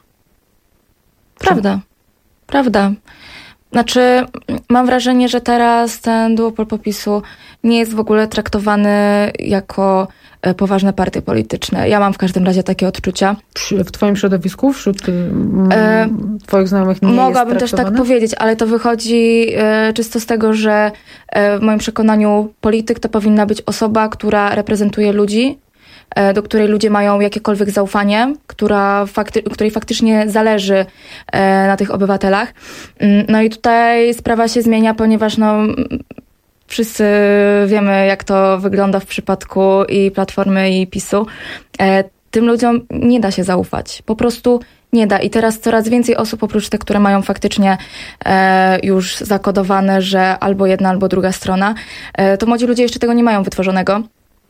Prawda. Prawda. Znaczy, mam wrażenie, że teraz ten duopol PO-PiSu nie jest w ogóle traktowany jako poważne partie polityczne. Ja mam w każdym razie takie odczucia. W twoim środowisku, wśród e, twoich znajomych nie mogłabym jest też tak powiedzieć, ale to wychodzi e, czysto z tego, że e, w moim przekonaniu polityk to powinna być osoba, która reprezentuje ludzi, e, do której ludzie mają jakiekolwiek zaufanie, która fakty, której faktycznie zależy e, na tych obywatelach. No i tutaj sprawa się zmienia, ponieważ no wszyscy wiemy, jak to wygląda w przypadku i Platformy, i PiSu. E, tym ludziom nie da się zaufać. Po prostu nie da. I teraz coraz więcej osób, oprócz tych, które mają faktycznie e, już zakodowane, że albo jedna, albo druga strona, e, to młodzi ludzie jeszcze tego nie mają wytworzonego.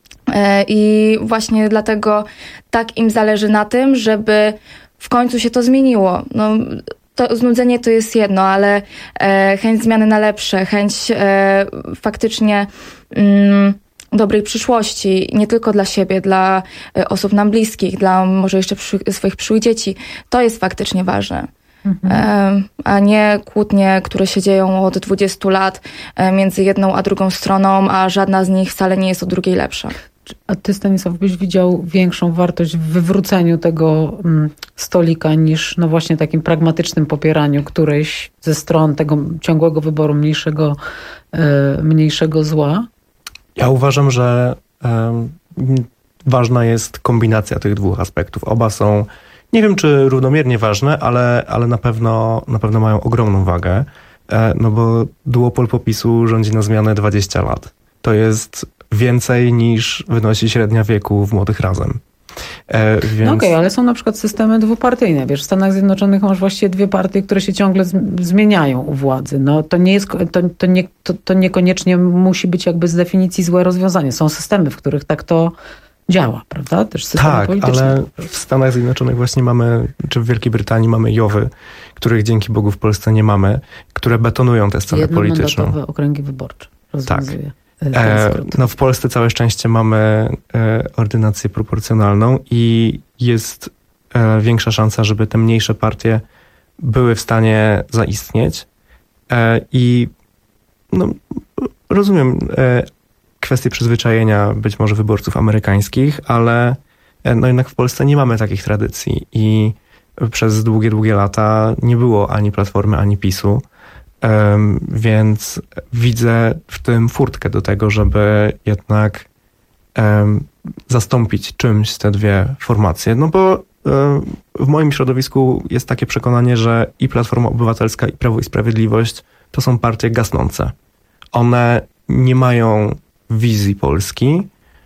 E, I właśnie dlatego tak im zależy na tym, żeby w końcu się to zmieniło. No, to znudzenie to jest jedno, ale e, chęć zmiany na lepsze, chęć e, faktycznie mm, dobrej przyszłości, nie tylko dla siebie, dla e, osób nam bliskich, dla może jeszcze przy, swoich przyszłych dzieci, to jest faktycznie ważne. Mhm. E, a nie kłótnie, które się dzieją od dwudziestu lat e, między jedną a drugą stroną, a żadna z nich wcale nie jest od drugiej lepsza. A ty, Stanisław, byś widział większą wartość w wywróceniu tego stolika niż no właśnie takim pragmatycznym popieraniu którejś ze stron tego ciągłego wyboru mniejszego, mniejszego zła? Ja uważam, że um, ważna jest kombinacja tych dwóch aspektów. Oba są, nie wiem czy równomiernie ważne, ale, ale na pewno, na pewno mają ogromną wagę, no bo duopol PO-PiSu rządzi na zmianę dwadzieścia lat. To jest więcej niż wynosi średnia wieku w Młodych Razem. E, więc... No okej, okay, ale są na przykład systemy dwupartyjne. Wiesz, w Stanach Zjednoczonych masz właściwie dwie partie, które się ciągle z- zmieniają u władzy. No to nie jest, to, to, nie, to, to niekoniecznie musi być jakby z definicji złe rozwiązanie. Są systemy, w których tak to działa, prawda? Też systemy tak, polityczne. Ale w Stanach Zjednoczonych właśnie mamy, czy w Wielkiej Brytanii mamy jowy, których dzięki Bogu w Polsce nie mamy, które betonują tę scenę polityczną. Jednomandatowe okręgi wyborcze rozwiązuje. Tak. E, no w Polsce całe szczęście mamy e, ordynację proporcjonalną i jest e, większa szansa, żeby te mniejsze partie były w stanie zaistnieć. E, I no, rozumiem e, kwestię przyzwyczajenia być może wyborców amerykańskich, ale e, no jednak w Polsce nie mamy takich tradycji i przez długie, długie lata nie było ani Platformy, ani PiSu. Um, więc widzę w tym furtkę do tego, żeby jednak um, zastąpić czymś te dwie formacje. No bo um, w moim środowisku jest takie przekonanie, że i Platforma Obywatelska, i Prawo i Sprawiedliwość to są partie gasnące. One nie mają wizji Polski,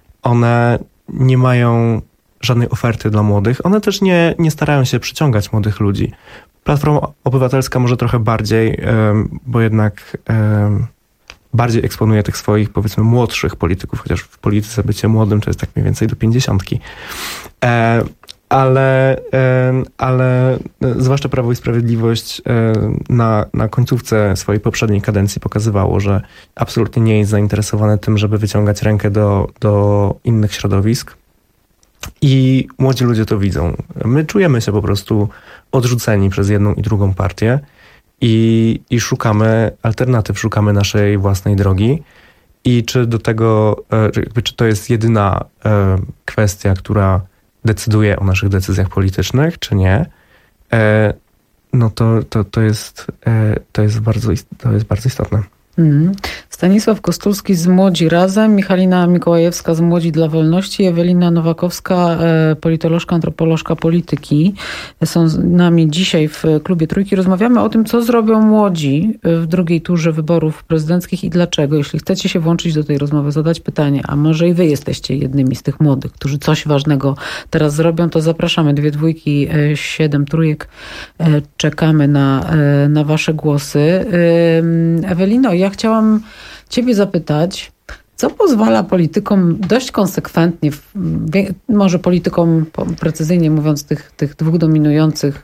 one nie mają żadnej oferty dla młodych, one też nie, nie starają się przyciągać młodych ludzi. Platforma Obywatelska może trochę bardziej, bo jednak bardziej eksponuje tych swoich, powiedzmy, młodszych polityków, chociaż w polityce bycie młodym to jest tak mniej więcej do pięćdziesiątki. E, ale, e, ale zwłaszcza Prawo i Sprawiedliwość e, na, na końcówce swojej poprzedniej kadencji pokazywało, że absolutnie nie jest zainteresowane tym, żeby wyciągać rękę do, do innych środowisk. I młodzi ludzie to widzą. My czujemy się po prostu odrzuceni przez jedną i drugą partię i, i szukamy alternatyw, szukamy naszej własnej drogi. I czy do tego, jakby, czy to jest jedyna e, kwestia, która decyduje o naszych decyzjach politycznych, czy nie, e, no to, to, to, jest, e, to, jest bardzo, to jest bardzo istotne. Mm. Stanisław Kostulski z Młodzi Razem, Michalina Mikołajewska z Młodzi dla Wolności, Ewelina Nowakowska, politolożka, antropolożka polityki, są z nami dzisiaj w Klubie Trójki. Rozmawiamy o tym, co zrobią młodzi w drugiej turze wyborów prezydenckich i dlaczego. Jeśli chcecie się włączyć do tej rozmowy, zadać pytanie, a może i wy jesteście jednymi z tych młodych, którzy coś ważnego teraz zrobią, to zapraszamy. Dwie dwójki, siedem trójek. Czekamy na, na wasze głosy. Ewelino, ja chciałam ciebie zapytać, co pozwala politykom dość konsekwentnie, może politykom, precyzyjnie mówiąc, tych, tych dwóch dominujących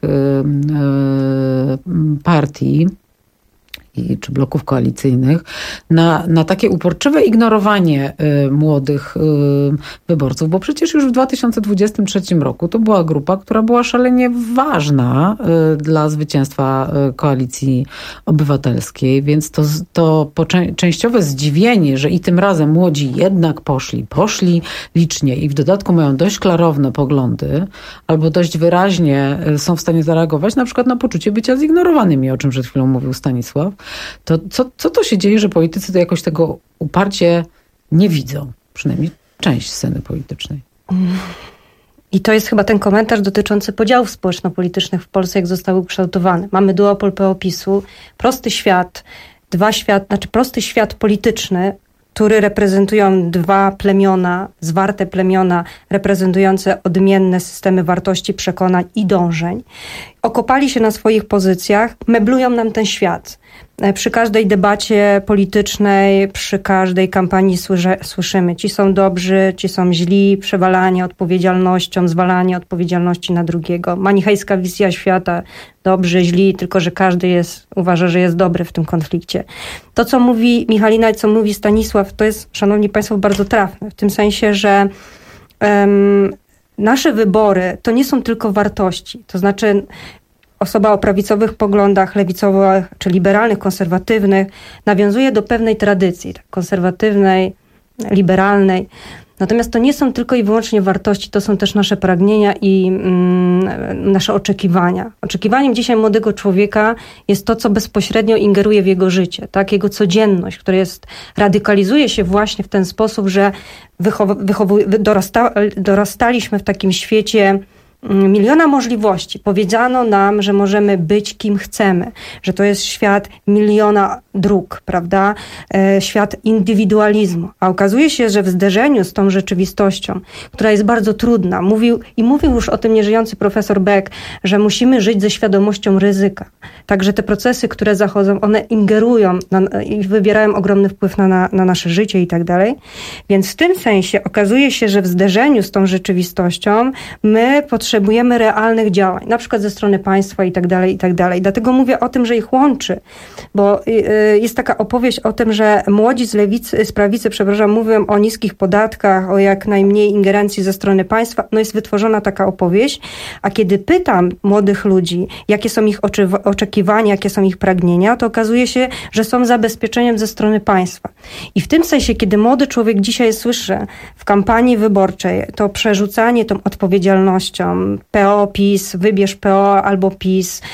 partii i, czy bloków koalicyjnych, na, na takie uporczywe ignorowanie y, młodych y, wyborców, bo przecież już w dwa tysiące dwudziestym trzecim roku to była grupa, która była szalenie ważna y, dla zwycięstwa y, Koalicji Obywatelskiej, więc to, to poczę- częściowe zdziwienie, że i tym razem młodzi jednak poszli, poszli licznie i w dodatku mają dość klarowne poglądy, albo dość wyraźnie y, są w stanie zareagować na przykład na poczucie bycia zignorowanymi, o czym przed chwilą mówił Stanisław. To co, co to się dzieje, że politycy to jakoś tego uparcie nie widzą? Przynajmniej część sceny politycznej. I to jest chyba ten komentarz dotyczący podziałów społeczno-politycznych w Polsce, jak zostały ukształtowane. Mamy duopol P O PiSu, prosty świat, dwa świat, znaczy prosty świat polityczny, który reprezentują dwa plemiona, zwarte plemiona, reprezentujące odmienne systemy wartości, przekonań i dążeń. Okopali się na swoich pozycjach, meblują nam ten świat. Przy każdej debacie politycznej, przy każdej kampanii słysze, słyszymy, ci są dobrzy, ci są źli, przewalanie odpowiedzialnością, zwalanie odpowiedzialności na drugiego. Manichejska wizja świata, dobrzy, źli, tylko że każdy jest, uważa, że jest dobry w tym konflikcie. To, co mówi Michalina i co mówi Stanisław, to jest, szanowni państwo, bardzo trafne. W tym sensie, że um, nasze wybory to nie są tylko wartości. To znaczy osoba o prawicowych poglądach, lewicowych czy liberalnych, konserwatywnych nawiązuje do pewnej tradycji, tak, konserwatywnej, liberalnej. Natomiast to nie są tylko i wyłącznie wartości, to są też nasze pragnienia i mm, nasze oczekiwania. Oczekiwaniem dzisiaj młodego człowieka jest to, co bezpośrednio ingeruje w jego życie, tak? Jego codzienność, która jest, radykalizuje się właśnie w ten sposób, że wychow- wychowu- dorasta- dorastaliśmy w takim świecie miliona możliwości. Powiedziano nam, że możemy być kim chcemy, że to jest świat miliona dróg, prawda? E, świat indywidualizmu. A okazuje się, że w zderzeniu z tą rzeczywistością, która jest bardzo trudna, mówił i mówił już o tym nieżyjący profesor Beck, że musimy żyć ze świadomością ryzyka. Także te procesy, które zachodzą, one ingerują na, i wywierają ogromny wpływ na, na, na nasze życie i tak dalej. Więc w tym sensie okazuje się, że w zderzeniu z tą rzeczywistością my potrzebujemy Potrzebujemy realnych działań, na przykład ze strony państwa i tak dalej, i tak dalej. Dlatego mówię o tym, że ich łączy, bo jest taka opowieść o tym, że młodzi z lewicy, z prawicy, przepraszam, mówią o niskich podatkach, o jak najmniej ingerencji ze strony państwa. No jest wytworzona taka opowieść, a kiedy pytam młodych ludzi, jakie są ich oczy- oczekiwania, jakie są ich pragnienia, to okazuje się, że są zabezpieczeniem ze strony państwa. I w tym sensie, kiedy młody człowiek dzisiaj słyszy w kampanii wyborczej to przerzucanie tą odpowiedzialnością, P O, PiS, wybierz P O albo PiS,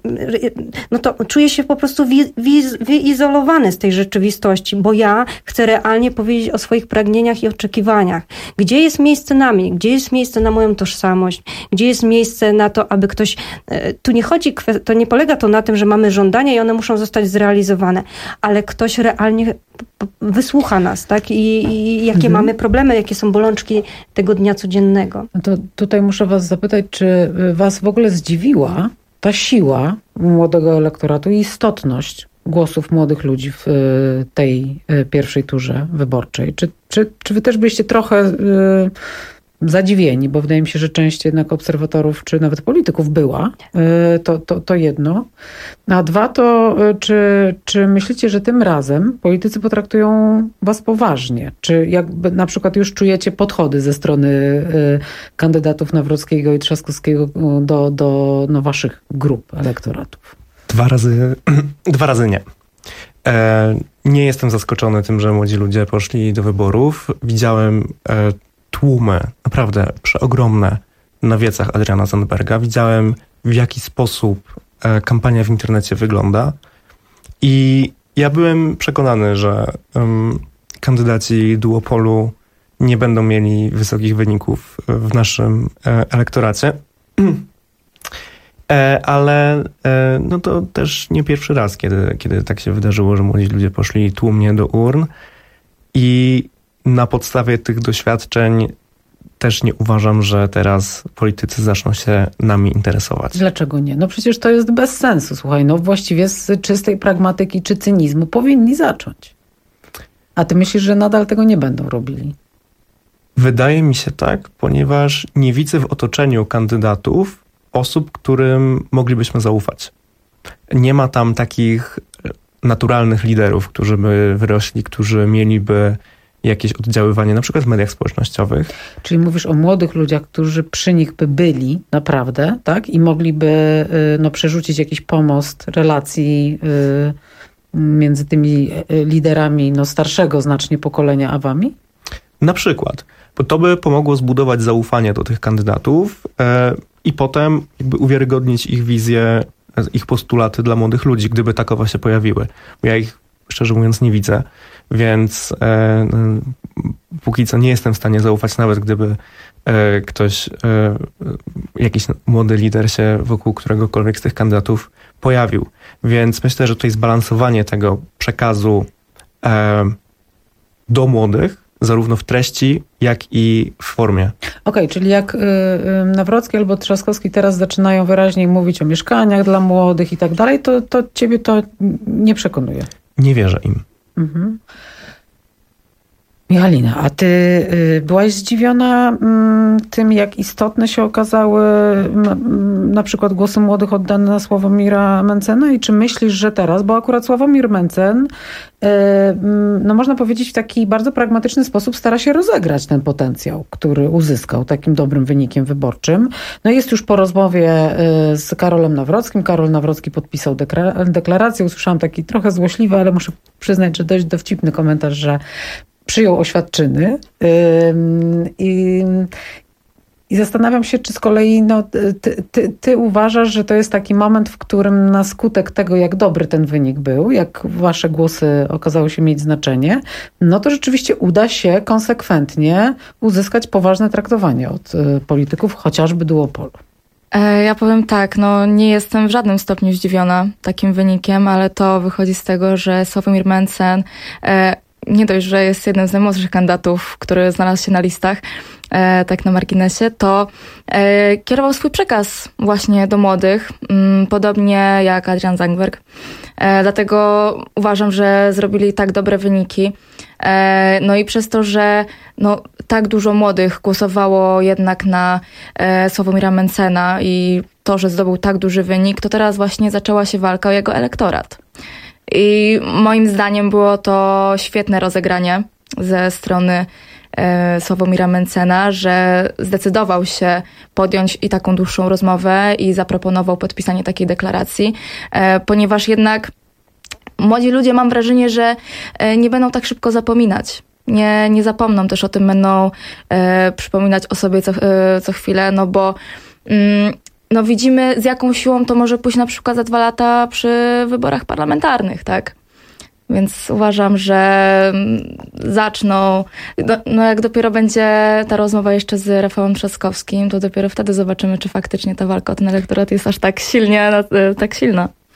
no to czuję się po prostu wi- wi- wyizolowany z tej rzeczywistości, bo ja chcę realnie powiedzieć o swoich pragnieniach i oczekiwaniach. Gdzie jest miejsce na mnie? Gdzie jest miejsce na moją tożsamość? Gdzie jest miejsce na to, aby ktoś... Tu nie chodzi, to nie polega to na tym, że mamy żądania i one muszą zostać zrealizowane, ale ktoś realnie wysłucha nas, tak? I, i jakie mhm. mamy problemy, jakie są bolączki tego dnia codziennego. No to tutaj muszę was zapytać, czy was w ogóle zdziwiła ta siła młodego elektoratu i istotność głosów młodych ludzi w tej pierwszej turze wyborczej. Czy, czy, czy wy też byliście trochę zadziwieni, bo wydaje mi się, że część jednak obserwatorów, czy nawet polityków była, to, to, to jedno. A dwa to, czy, czy myślicie, że tym razem politycy potraktują was poważnie? Czy jakby na przykład już czujecie podchody ze strony kandydatów Nawrockiego i Trzaskowskiego do, do no, waszych grup elektoratów? Dwa razy, dwa razy nie. E, nie jestem zaskoczony tym, że młodzi ludzie poszli do wyborów. Widziałem e, tłumy, naprawdę przeogromne, na wiecach Adriana Zandberga. Widziałem, w jaki sposób e, kampania w internecie wygląda i ja byłem przekonany, że um, kandydaci duopolu nie będą mieli wysokich wyników w naszym e, elektoracie. e, ale e, no to też nie pierwszy raz, kiedy, kiedy tak się wydarzyło, że młodzi ludzie poszli tłumnie do urn i na podstawie tych doświadczeń też nie uważam, że teraz politycy zaczną się nami interesować. Dlaczego nie? No przecież to jest bez sensu. Słuchaj, no właściwie z czystej pragmatyki czy cynizmu powinni zacząć. A ty myślisz, że nadal tego nie będą robili? Wydaje mi się tak, ponieważ nie widzę w otoczeniu kandydatów osób, którym moglibyśmy zaufać. Nie ma tam takich naturalnych liderów, którzy by wyrośli, którzy mieliby jakieś oddziaływanie, na przykład w mediach społecznościowych. Czyli mówisz o młodych ludziach, którzy przy nich by byli naprawdę, tak? I mogliby no, przerzucić jakiś pomost relacji między tymi liderami no, starszego znacznie pokolenia a wami? Na przykład. Bo to by pomogło zbudować zaufanie do tych kandydatów e, i potem jakby uwiarygodnić ich wizję, ich postulaty dla młodych ludzi, gdyby takowe się pojawiły. Bo ja ich, szczerze mówiąc, nie widzę. Więc e, póki co nie jestem w stanie zaufać, nawet gdyby e, ktoś, e, jakiś młody lider się wokół któregokolwiek z tych kandydatów pojawił. Więc myślę, że tutaj zbalansowanie tego przekazu e, do młodych, zarówno w treści, jak i w formie. Okej, okay, czyli jak y, y, Nawrocki albo Trzaskowski teraz zaczynają wyraźniej mówić o mieszkaniach dla młodych i tak dalej, to, to ciebie to nie przekonuje? Nie wierzę im. Mhm. Michalina, a ty y, byłaś zdziwiona y, tym, jak istotne się okazały y, na przykład głosy młodych oddane na Sławomira Mentzena i czy myślisz, że teraz, bo akurat Sławomir Mentzen y, y, no można powiedzieć w taki bardzo pragmatyczny sposób stara się rozegrać ten potencjał, który uzyskał takim dobrym wynikiem wyborczym. No jest już po rozmowie y, z Karolem Nawrockim. Karol Nawrocki podpisał dekra- deklarację. Usłyszałam taki trochę złośliwy, ale muszę przyznać, że dość dowcipny komentarz, że przyjął oświadczyny yy, i, i zastanawiam się, czy z kolei no, ty, ty, ty uważasz, że to jest taki moment, w którym na skutek tego, jak dobry ten wynik był, jak wasze głosy okazały się mieć znaczenie, no to rzeczywiście uda się konsekwentnie uzyskać poważne traktowanie od y, polityków, chociażby duopolu. Ja powiem tak, no nie jestem w żadnym stopniu zdziwiona takim wynikiem, ale to wychodzi z tego, że Sławomir Mentzen e, nie dość, że jest jednym z najmłodszych kandydatów, który znalazł się na listach, e, tak na marginesie, to e, kierował swój przekaz właśnie do młodych, m, podobnie jak Adrian Zandberg. E, dlatego uważam, że zrobili tak dobre wyniki. E, no i przez to, że no, tak dużo młodych głosowało jednak na e, Sławomira Mentzena i to, że zdobył tak duży wynik, to teraz właśnie zaczęła się walka o jego elektorat. I moim zdaniem było to świetne rozegranie ze strony e, Sławomira Mentzena, że zdecydował się podjąć i taką dłuższą rozmowę i zaproponował podpisanie takiej deklaracji, e, ponieważ jednak młodzi ludzie, mam wrażenie, że e, nie będą tak szybko zapominać. Nie, nie zapomną też o tym, będą e, przypominać o sobie co, e, co chwilę, no bo mm, no widzimy, z jaką siłą to może pójść na przykład za dwa lata przy wyborach parlamentarnych, tak? Więc uważam, że zaczną, no, no jak dopiero będzie ta rozmowa jeszcze z Rafałem Trzaskowskim, to dopiero wtedy zobaczymy, czy faktycznie ta walka o ten elektorat jest aż tak silnie, tak silna.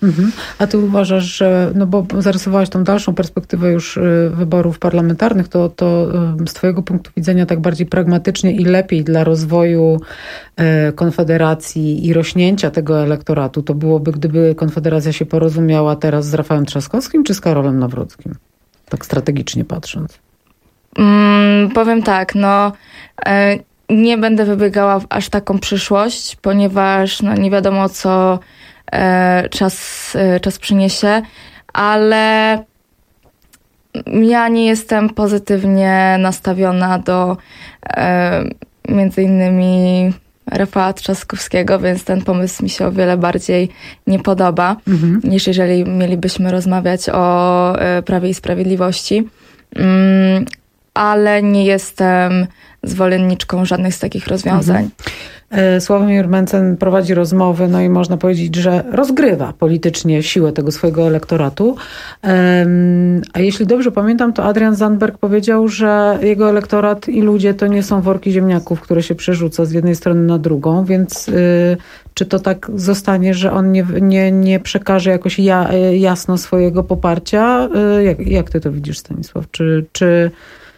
Mhm. A ty uważasz, że, no bo zarysowałaś tą dalszą perspektywę już wyborów parlamentarnych, to, to z twojego punktu widzenia tak bardziej pragmatycznie i lepiej dla rozwoju Konfederacji i rośnięcia tego elektoratu to byłoby, gdyby Konfederacja się porozumiała teraz z Rafałem Trzaskowskim czy z Karolem Nawrockim? Tak strategicznie patrząc. Mm, powiem tak, no e, nie będę wybiegała w aż taką przyszłość, ponieważ no, nie wiadomo, co e, czas, e, czas przyniesie, ale ja nie jestem pozytywnie nastawiona do e, między innymi Rafała Trzaskowskiego, więc ten pomysł mi się o wiele bardziej nie podoba, mhm. niż jeżeli mielibyśmy rozmawiać o e, Prawie i Sprawiedliwości. Mm, ale nie jestem zwolenniczką żadnych z takich rozwiązań. Mhm. Sławomir Mencen prowadzi rozmowy, no i można powiedzieć, że rozgrywa politycznie siłę tego swojego elektoratu. A jeśli dobrze pamiętam, to Adrian Zandberg powiedział, że jego elektorat i ludzie to nie są worki ziemniaków, które się przerzuca z jednej strony na drugą, więc czy to tak zostanie, że on nie, nie, nie przekaże jakoś ja, jasno swojego poparcia? Jak, jak ty to widzisz, Stanisław? Czy, czy,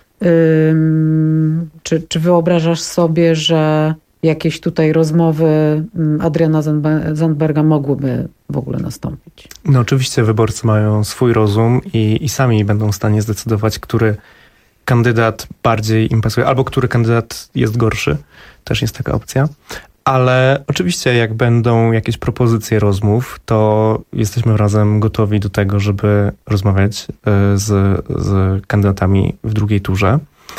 ym, czy, czy wyobrażasz sobie, że jakieś tutaj rozmowy Adriana Zandberga mogłyby w ogóle nastąpić? No oczywiście wyborcy mają swój rozum i, i sami będą w stanie zdecydować, który kandydat bardziej im pasuje, albo który kandydat jest gorszy. Też jest taka opcja. Ale oczywiście jak będą jakieś propozycje rozmów, to jesteśmy razem gotowi do tego, żeby rozmawiać z, z kandydatami w drugiej turze.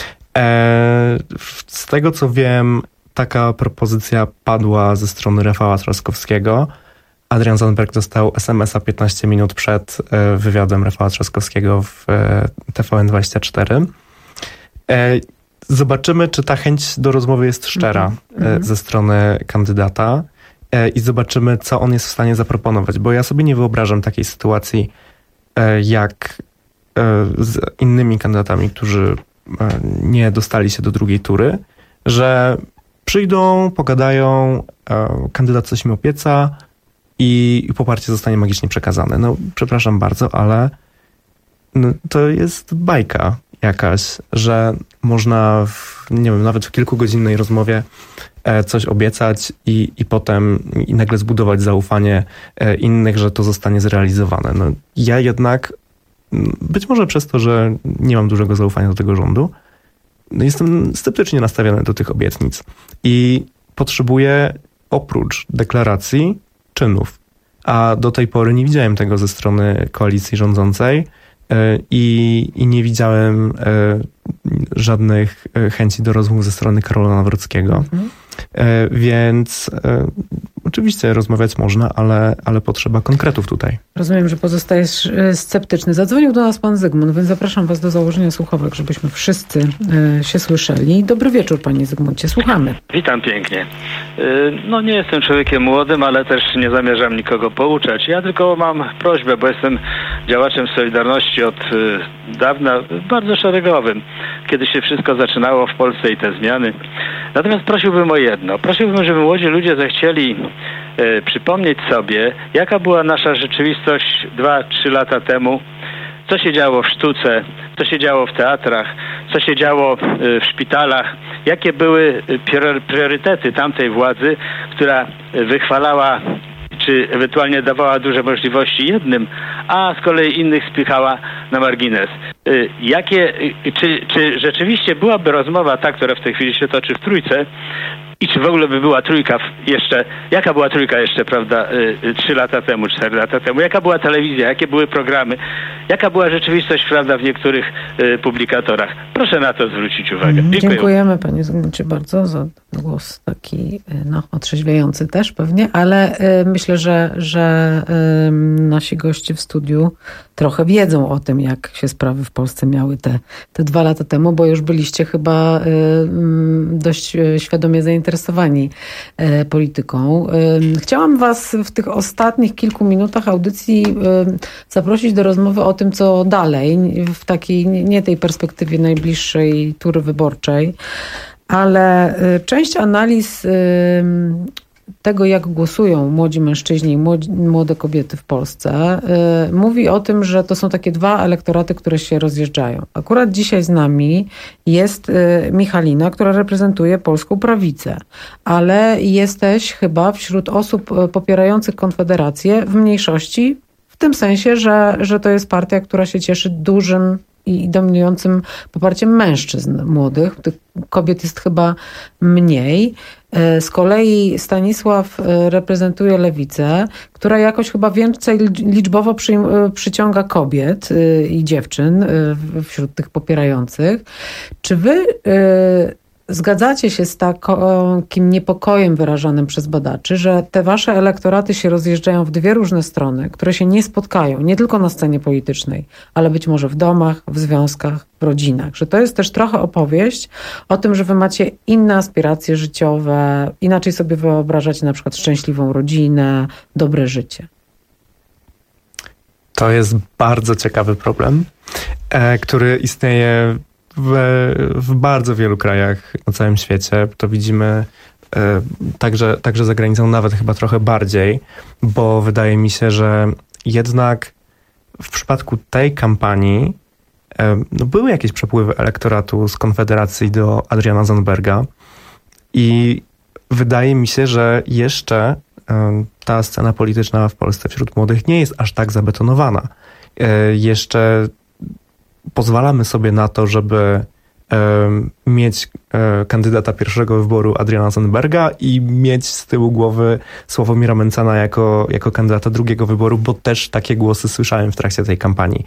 Z tego co wiem, taka propozycja padła ze strony Rafała Trzaskowskiego. Adrian Zandberg dostał es em es a piętnaście minut przed wywiadem Rafała Trzaskowskiego w T V N dwadzieścia cztery. Zobaczymy, czy ta chęć do rozmowy jest szczera mm-hmm. ze strony kandydata i zobaczymy, co on jest w stanie zaproponować, bo ja sobie nie wyobrażam takiej sytuacji jak z innymi kandydatami, którzy nie dostali się do drugiej tury, że przyjdą, pogadają, kandydat coś mi obieca i poparcie zostanie magicznie przekazane. No, przepraszam bardzo, ale no, to jest bajka jakaś, że można w, nie wiem, nawet w kilkugodzinnej rozmowie coś obiecać i, i potem i nagle zbudować zaufanie innych, że to zostanie zrealizowane. No, ja jednak, być może przez to, że nie mam dużego zaufania do tego rządu, jestem sceptycznie nastawiony do tych obietnic i potrzebuję oprócz deklaracji czynów. A do tej pory nie widziałem tego ze strony koalicji rządzącej i, i nie widziałem żadnych chęci do rozmów ze strony Karola Nawrockiego. Mhm. Więc oczywiście rozmawiać można, ale, ale potrzeba konkretów tutaj. Rozumiem, że pozostajesz sceptyczny. Zadzwonił do nas pan Zygmunt, więc zapraszam was do założenia słuchawek, żebyśmy wszyscy się słyszeli. Dobry wieczór, panie Zygmuncie, słuchamy. Witam pięknie. No nie jestem człowiekiem młodym, ale też nie zamierzam nikogo pouczać. Ja tylko mam prośbę, bo jestem działaczem Solidarności od dawna, bardzo szeregowym, kiedy się wszystko zaczynało w Polsce i te zmiany. Natomiast prosiłbym o jedno. Prosiłbym, żeby młodzi ludzie zechcieli e, przypomnieć sobie, jaka była nasza rzeczywistość dwa, trzy lata temu, co się działo w sztuce, co się działo w teatrach, co się działo e, w szpitalach, jakie były priorytety tamtej władzy, która wychwalała czy ewentualnie dawała duże możliwości jednym, a z kolei innych spychała na margines. Jakie, czy, czy rzeczywiście byłaby rozmowa ta, która w tej chwili się toczy w Trójce, i czy w ogóle by była trójka jeszcze, jaka była trójka jeszcze, prawda, trzy lata temu, cztery lata temu, jaka była telewizja, jakie były programy, jaka była rzeczywistość, prawda, w niektórych y, publikatorach. Proszę na to zwrócić uwagę. Dziękuję. Dziękujemy panie Zygmuncie bardzo za głos taki, no, otrzeźwiający też pewnie, ale y, myślę, że, że y, nasi goście w studiu trochę wiedzą o tym, jak się sprawy w Polsce miały te, te dwa lata temu, bo już byliście chyba y, dość świadomie zainteresowani y, polityką. Y, chciałam was w tych ostatnich kilku minutach audycji y, zaprosić do rozmowy o tym, co dalej, w takiej, nie tej perspektywie najbliższej tury wyborczej, ale y, część analiz y, tego, jak głosują młodzi mężczyźni i młodzi, młode kobiety w Polsce, y, mówi o tym, że to są takie dwa elektoraty, które się rozjeżdżają. Akurat dzisiaj z nami jest y, Michalina, która reprezentuje polską prawicę, ale jesteś chyba wśród osób popierających Konfederację w mniejszości, w tym sensie, że, że to jest partia, która się cieszy dużym i dominującym poparciem mężczyzn młodych. Tych kobiet jest chyba mniej. Z kolei Stanisław reprezentuje Lewicę, która jakoś chyba więcej liczbowo przy, przyciąga kobiet i dziewczyn wśród tych popierających. Czy wy zgadzacie się z takim niepokojem wyrażanym przez badaczy, że te wasze elektoraty się rozjeżdżają w dwie różne strony, które się nie spotkają, nie tylko na scenie politycznej, ale być może w domach, w związkach, w rodzinach. Że to jest też trochę opowieść o tym, że wy macie inne aspiracje życiowe, inaczej sobie wyobrażacie na przykład szczęśliwą rodzinę, dobre życie. To jest bardzo ciekawy problem, e, który istnieje W, w bardzo wielu krajach na całym świecie. To widzimy e, także, także za granicą, nawet chyba trochę bardziej, bo wydaje mi się, że jednak w przypadku tej kampanii e, no były jakieś przepływy elektoratu z Konfederacji do Adriana Zandberga i wydaje mi się, że jeszcze e, ta scena polityczna w Polsce wśród młodych nie jest aż tak zabetonowana. E, jeszcze pozwalamy sobie na to, żeby e, mieć e, kandydata pierwszego wyboru Adriana Zandberga i mieć z tyłu głowy Sławomira Mencena jako, jako kandydata drugiego wyboru, bo też takie głosy słyszałem w trakcie tej kampanii.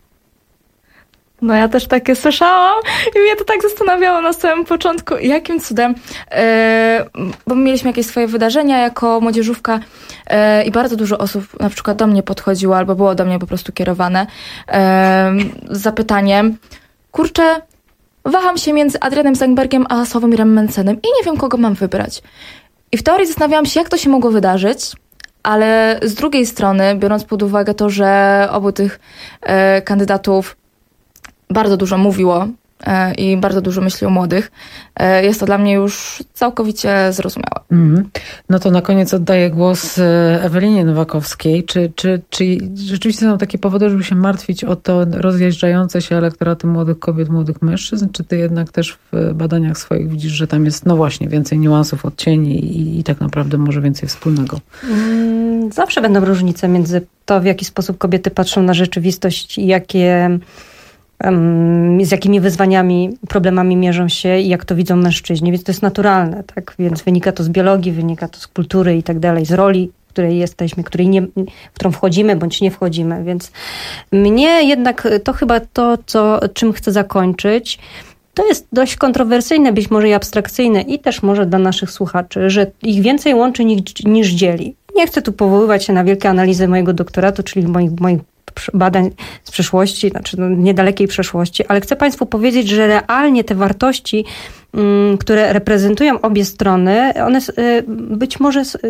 No ja też takie słyszałam i mnie to tak zastanawiało na samym początku, jakim cudem, yy, bo mieliśmy jakieś swoje wydarzenia jako młodzieżówka yy, i bardzo dużo osób na przykład do mnie podchodziło albo było do mnie po prostu kierowane yy, z zapytaniem, kurczę, waham się między Adrianem Zandbergiem a Sławomirem Mencenem i nie wiem, kogo mam wybrać. I w teorii zastanawiałam się, jak to się mogło wydarzyć, ale z drugiej strony, biorąc pod uwagę to, że obu tych yy, kandydatów bardzo dużo mówiło e, i bardzo dużo myśli o młodych. E, jest to dla mnie już całkowicie zrozumiałe. Mm. No to na koniec oddaję głos Ewelinie Nowakowskiej. Czy, czy, czy rzeczywiście są takie powody, żeby się martwić o to rozjeżdżające się elektoraty młodych kobiet, młodych mężczyzn? Czy ty jednak też w badaniach swoich widzisz, że tam jest no właśnie więcej niuansów, odcieni i, i tak naprawdę może więcej wspólnego? Mm, zawsze będą różnice między to, w jaki sposób kobiety patrzą na rzeczywistość i jakie z jakimi wyzwaniami, problemami mierzą się i jak to widzą mężczyźni, więc to jest naturalne, tak? Więc wynika to z biologii, wynika to z kultury i tak dalej, z roli, w której jesteśmy, której nie, w którą wchodzimy bądź nie wchodzimy, więc mnie jednak to chyba to, co, czym chcę zakończyć, to jest dość kontrowersyjne, być może i abstrakcyjne i też może dla naszych słuchaczy, że ich więcej łączy niż, niż dzieli. Nie chcę tu powoływać się na wielkie analizy mojego doktoratu, czyli moich, moich badań z przeszłości, znaczy no, niedalekiej przeszłości, ale chcę Państwu powiedzieć, że realnie te wartości, um, które reprezentują obie strony, one y, być może y,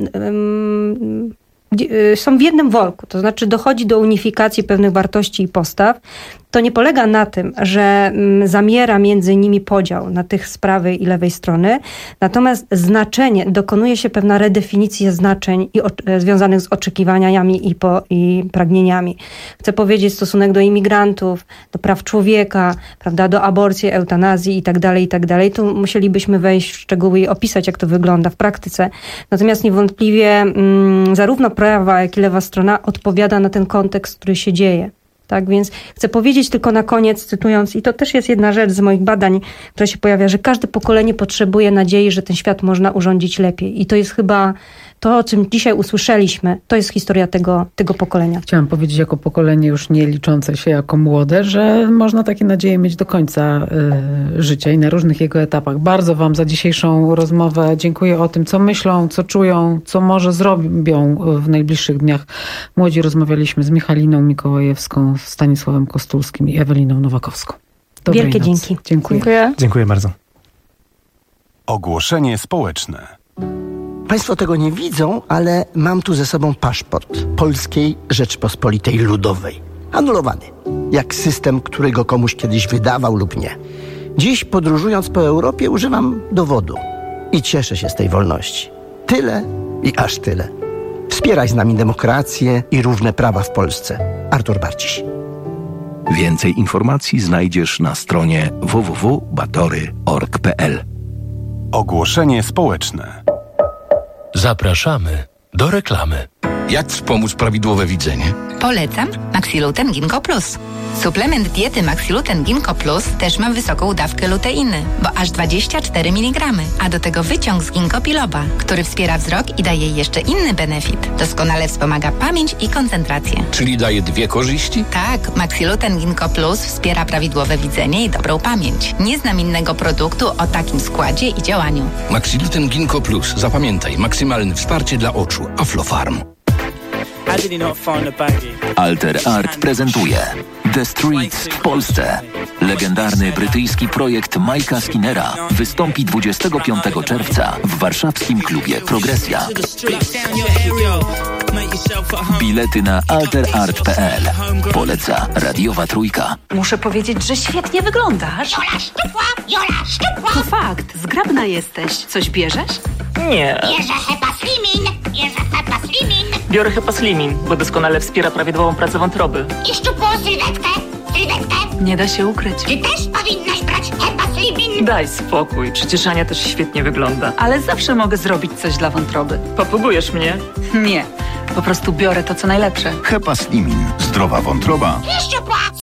y, y, są w jednym worku, to znaczy dochodzi do unifikacji pewnych wartości i postaw. To nie polega na tym, że zamiera między nimi podział na tych z prawej i lewej strony, natomiast znaczenie, dokonuje się pewna redefinicja znaczeń i o, związanych z oczekiwaniami i, po, i pragnieniami. Chcę powiedzieć stosunek do imigrantów, do praw człowieka, prawda, do aborcji, eutanazji i tak dalej, i tak dalej. Tu musielibyśmy wejść w szczegóły i opisać, jak to wygląda w praktyce. Natomiast niewątpliwie mm, zarówno prawa, jak i lewa strona odpowiada na ten kontekst, który się dzieje. Tak, więc chcę powiedzieć tylko na koniec, cytując, i to też jest jedna rzecz z moich badań, która się pojawia, że każde pokolenie potrzebuje nadziei, że ten świat można urządzić lepiej. I to jest chyba to, o czym dzisiaj usłyszeliśmy, to jest historia tego, tego pokolenia. Chciałam powiedzieć jako pokolenie już nie liczące się jako młode, że można takie nadzieje mieć do końca y, życia i na różnych jego etapach. Bardzo wam za dzisiejszą rozmowę dziękuję o tym, co myślą, co czują, co może zrobią w najbliższych dniach. Młodzi rozmawialiśmy z Michaliną Mikołajewską, Stanisławem Kostulskim i Eweliną Nowakowską. Dobrej Wielkie nocy. dzięki. Dziękuję. Dziękuję. Dziękuję bardzo. Ogłoszenie społeczne. Państwo tego nie widzą, ale mam tu ze sobą paszport Polskiej Rzeczpospolitej Ludowej. Anulowany. Jak system, który go komuś kiedyś wydawał lub nie. Dziś, podróżując po Europie, używam dowodu i cieszę się z tej wolności. tyle i aż tyle. Wspieraj z nami demokrację i równe prawa w Polsce. Artur Barciś. Więcej informacji znajdziesz na stronie w w w kropka batory kropka org kropka p l. Ogłoszenie społeczne. Zapraszamy do reklamy. Jak wspomóc prawidłowe widzenie? Polecam Maxiluten Ginkgo Plus. Suplement diety Maxiluten Ginkgo Plus też ma wysoką dawkę luteiny, bo aż dwadzieścia cztery miligramy, a do tego wyciąg z ginkgo biloba, który wspiera wzrok i daje jeszcze inny benefit. Doskonale wspomaga pamięć i koncentrację. Czyli daje dwie korzyści? Tak, Maxiluten Ginkgo Plus wspiera prawidłowe widzenie i dobrą pamięć. Nie znam innego produktu o takim składzie i działaniu. Maxiluten Ginkgo Plus. Zapamiętaj, maksymalne wsparcie dla oczu. Aflofarm. Alter Art prezentuje The Streets w Polsce. Legendarny brytyjski projekt Mike'a Skinnera wystąpi dwudziestego piątego czerwca w warszawskim klubie Progresja. Bilety na alter art kropka p l. Poleca Radiowa Trójka. Muszę powiedzieć, że świetnie wyglądasz. Jola szczupła, Jola szczupła. To fakt, zgrabna jesteś. Coś bierzesz? Nie. Bierze Hepa Slimin, bierze Hepa Slimin. Biorę Hepa Slimin, bo doskonale wspiera prawidłową pracę wątroby. I szczupłą sylwetkę, sylwetkę. Nie da się ukryć. Ty też powinnaś brać Hepa Slimin. Daj spokój, przecież Ania też świetnie wygląda. Ale zawsze mogę zrobić coś dla wątroby. Popugujesz mnie? Nie, po prostu biorę to, co najlepsze. Hepa Slimin. Zdrowa wątroba. I szczupła.